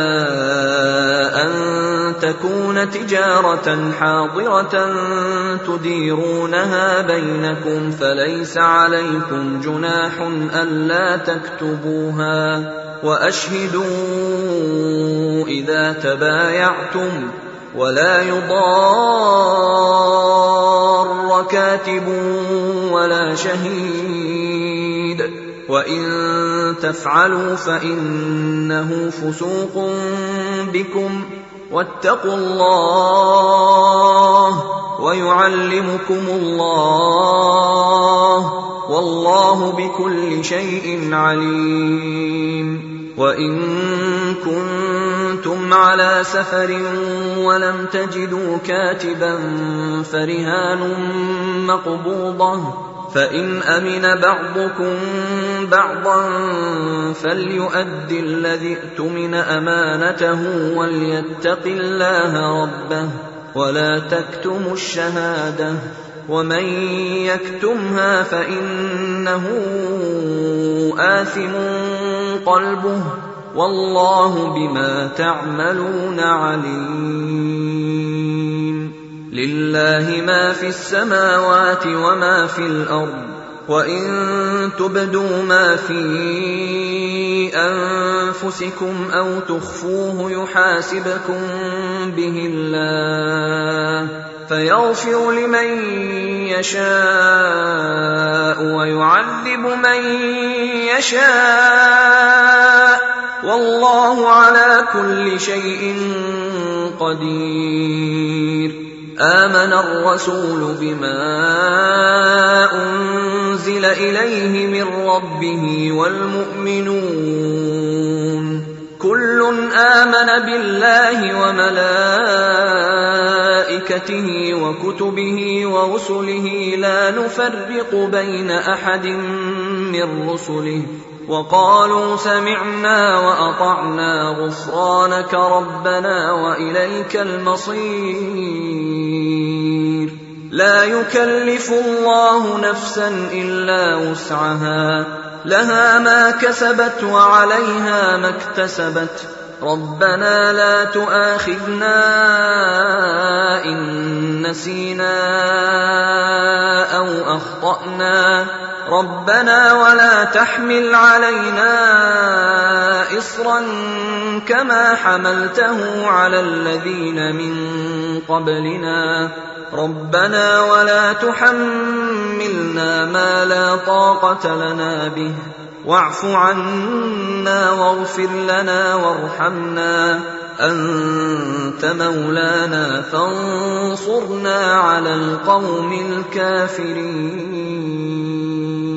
أن تكون تجارة حاضرة تديرونها بينكم فليس عليكم جناح ألا تكتبوها وأشهدوا إذا تبايعتم ولا يضار كاتب ولا شهيد وإن تفعلوا فإنه فسوق بكم واتقوا الله ويعلمكم الله والله بكل شيء عليم وإن كنتم على سفر ولم تجدوا كاتبا فرهان مقبوضة فإن أمن بعضكم بعضا فليؤد الذي اؤتمن أمانته وليتق الله ربه ولا تكتموا الشهادة ومن يكتمها فإنه آثم قلبه والله بما تعملون عليم لله ما في السماوات وما في الأرض وإن تبدوا ما في أنفسكم أو تخفوه يحاسبكم به الله فيغفر لمن يشاء ويعذب من يشاء والله على كل شيء قدير. آمن الرسول بما أنزل إليه من ربه والمؤمنون كل آمن بالله وملائكته وكتبه ورسله لا نفرق بين أحد من رسله وقالوا سمعنا وأطعنا غفرانك ربنا وإليك المصير. لا يكلف الله نفسا إلا وسعها لها ما كسبت وعليها ما اكتسبت ربنا لا تؤاخذنا إن نسينا أو أخطأنا ربنا ولا تحمل علينا إصرا كما حملته على الذين من قبلنا ربنا ولا تحملنا ما لا طاقة لنا به واعف عنا واغفر لنا وارحمنا أنت مولانا فانصرنا على القوم الكافرين.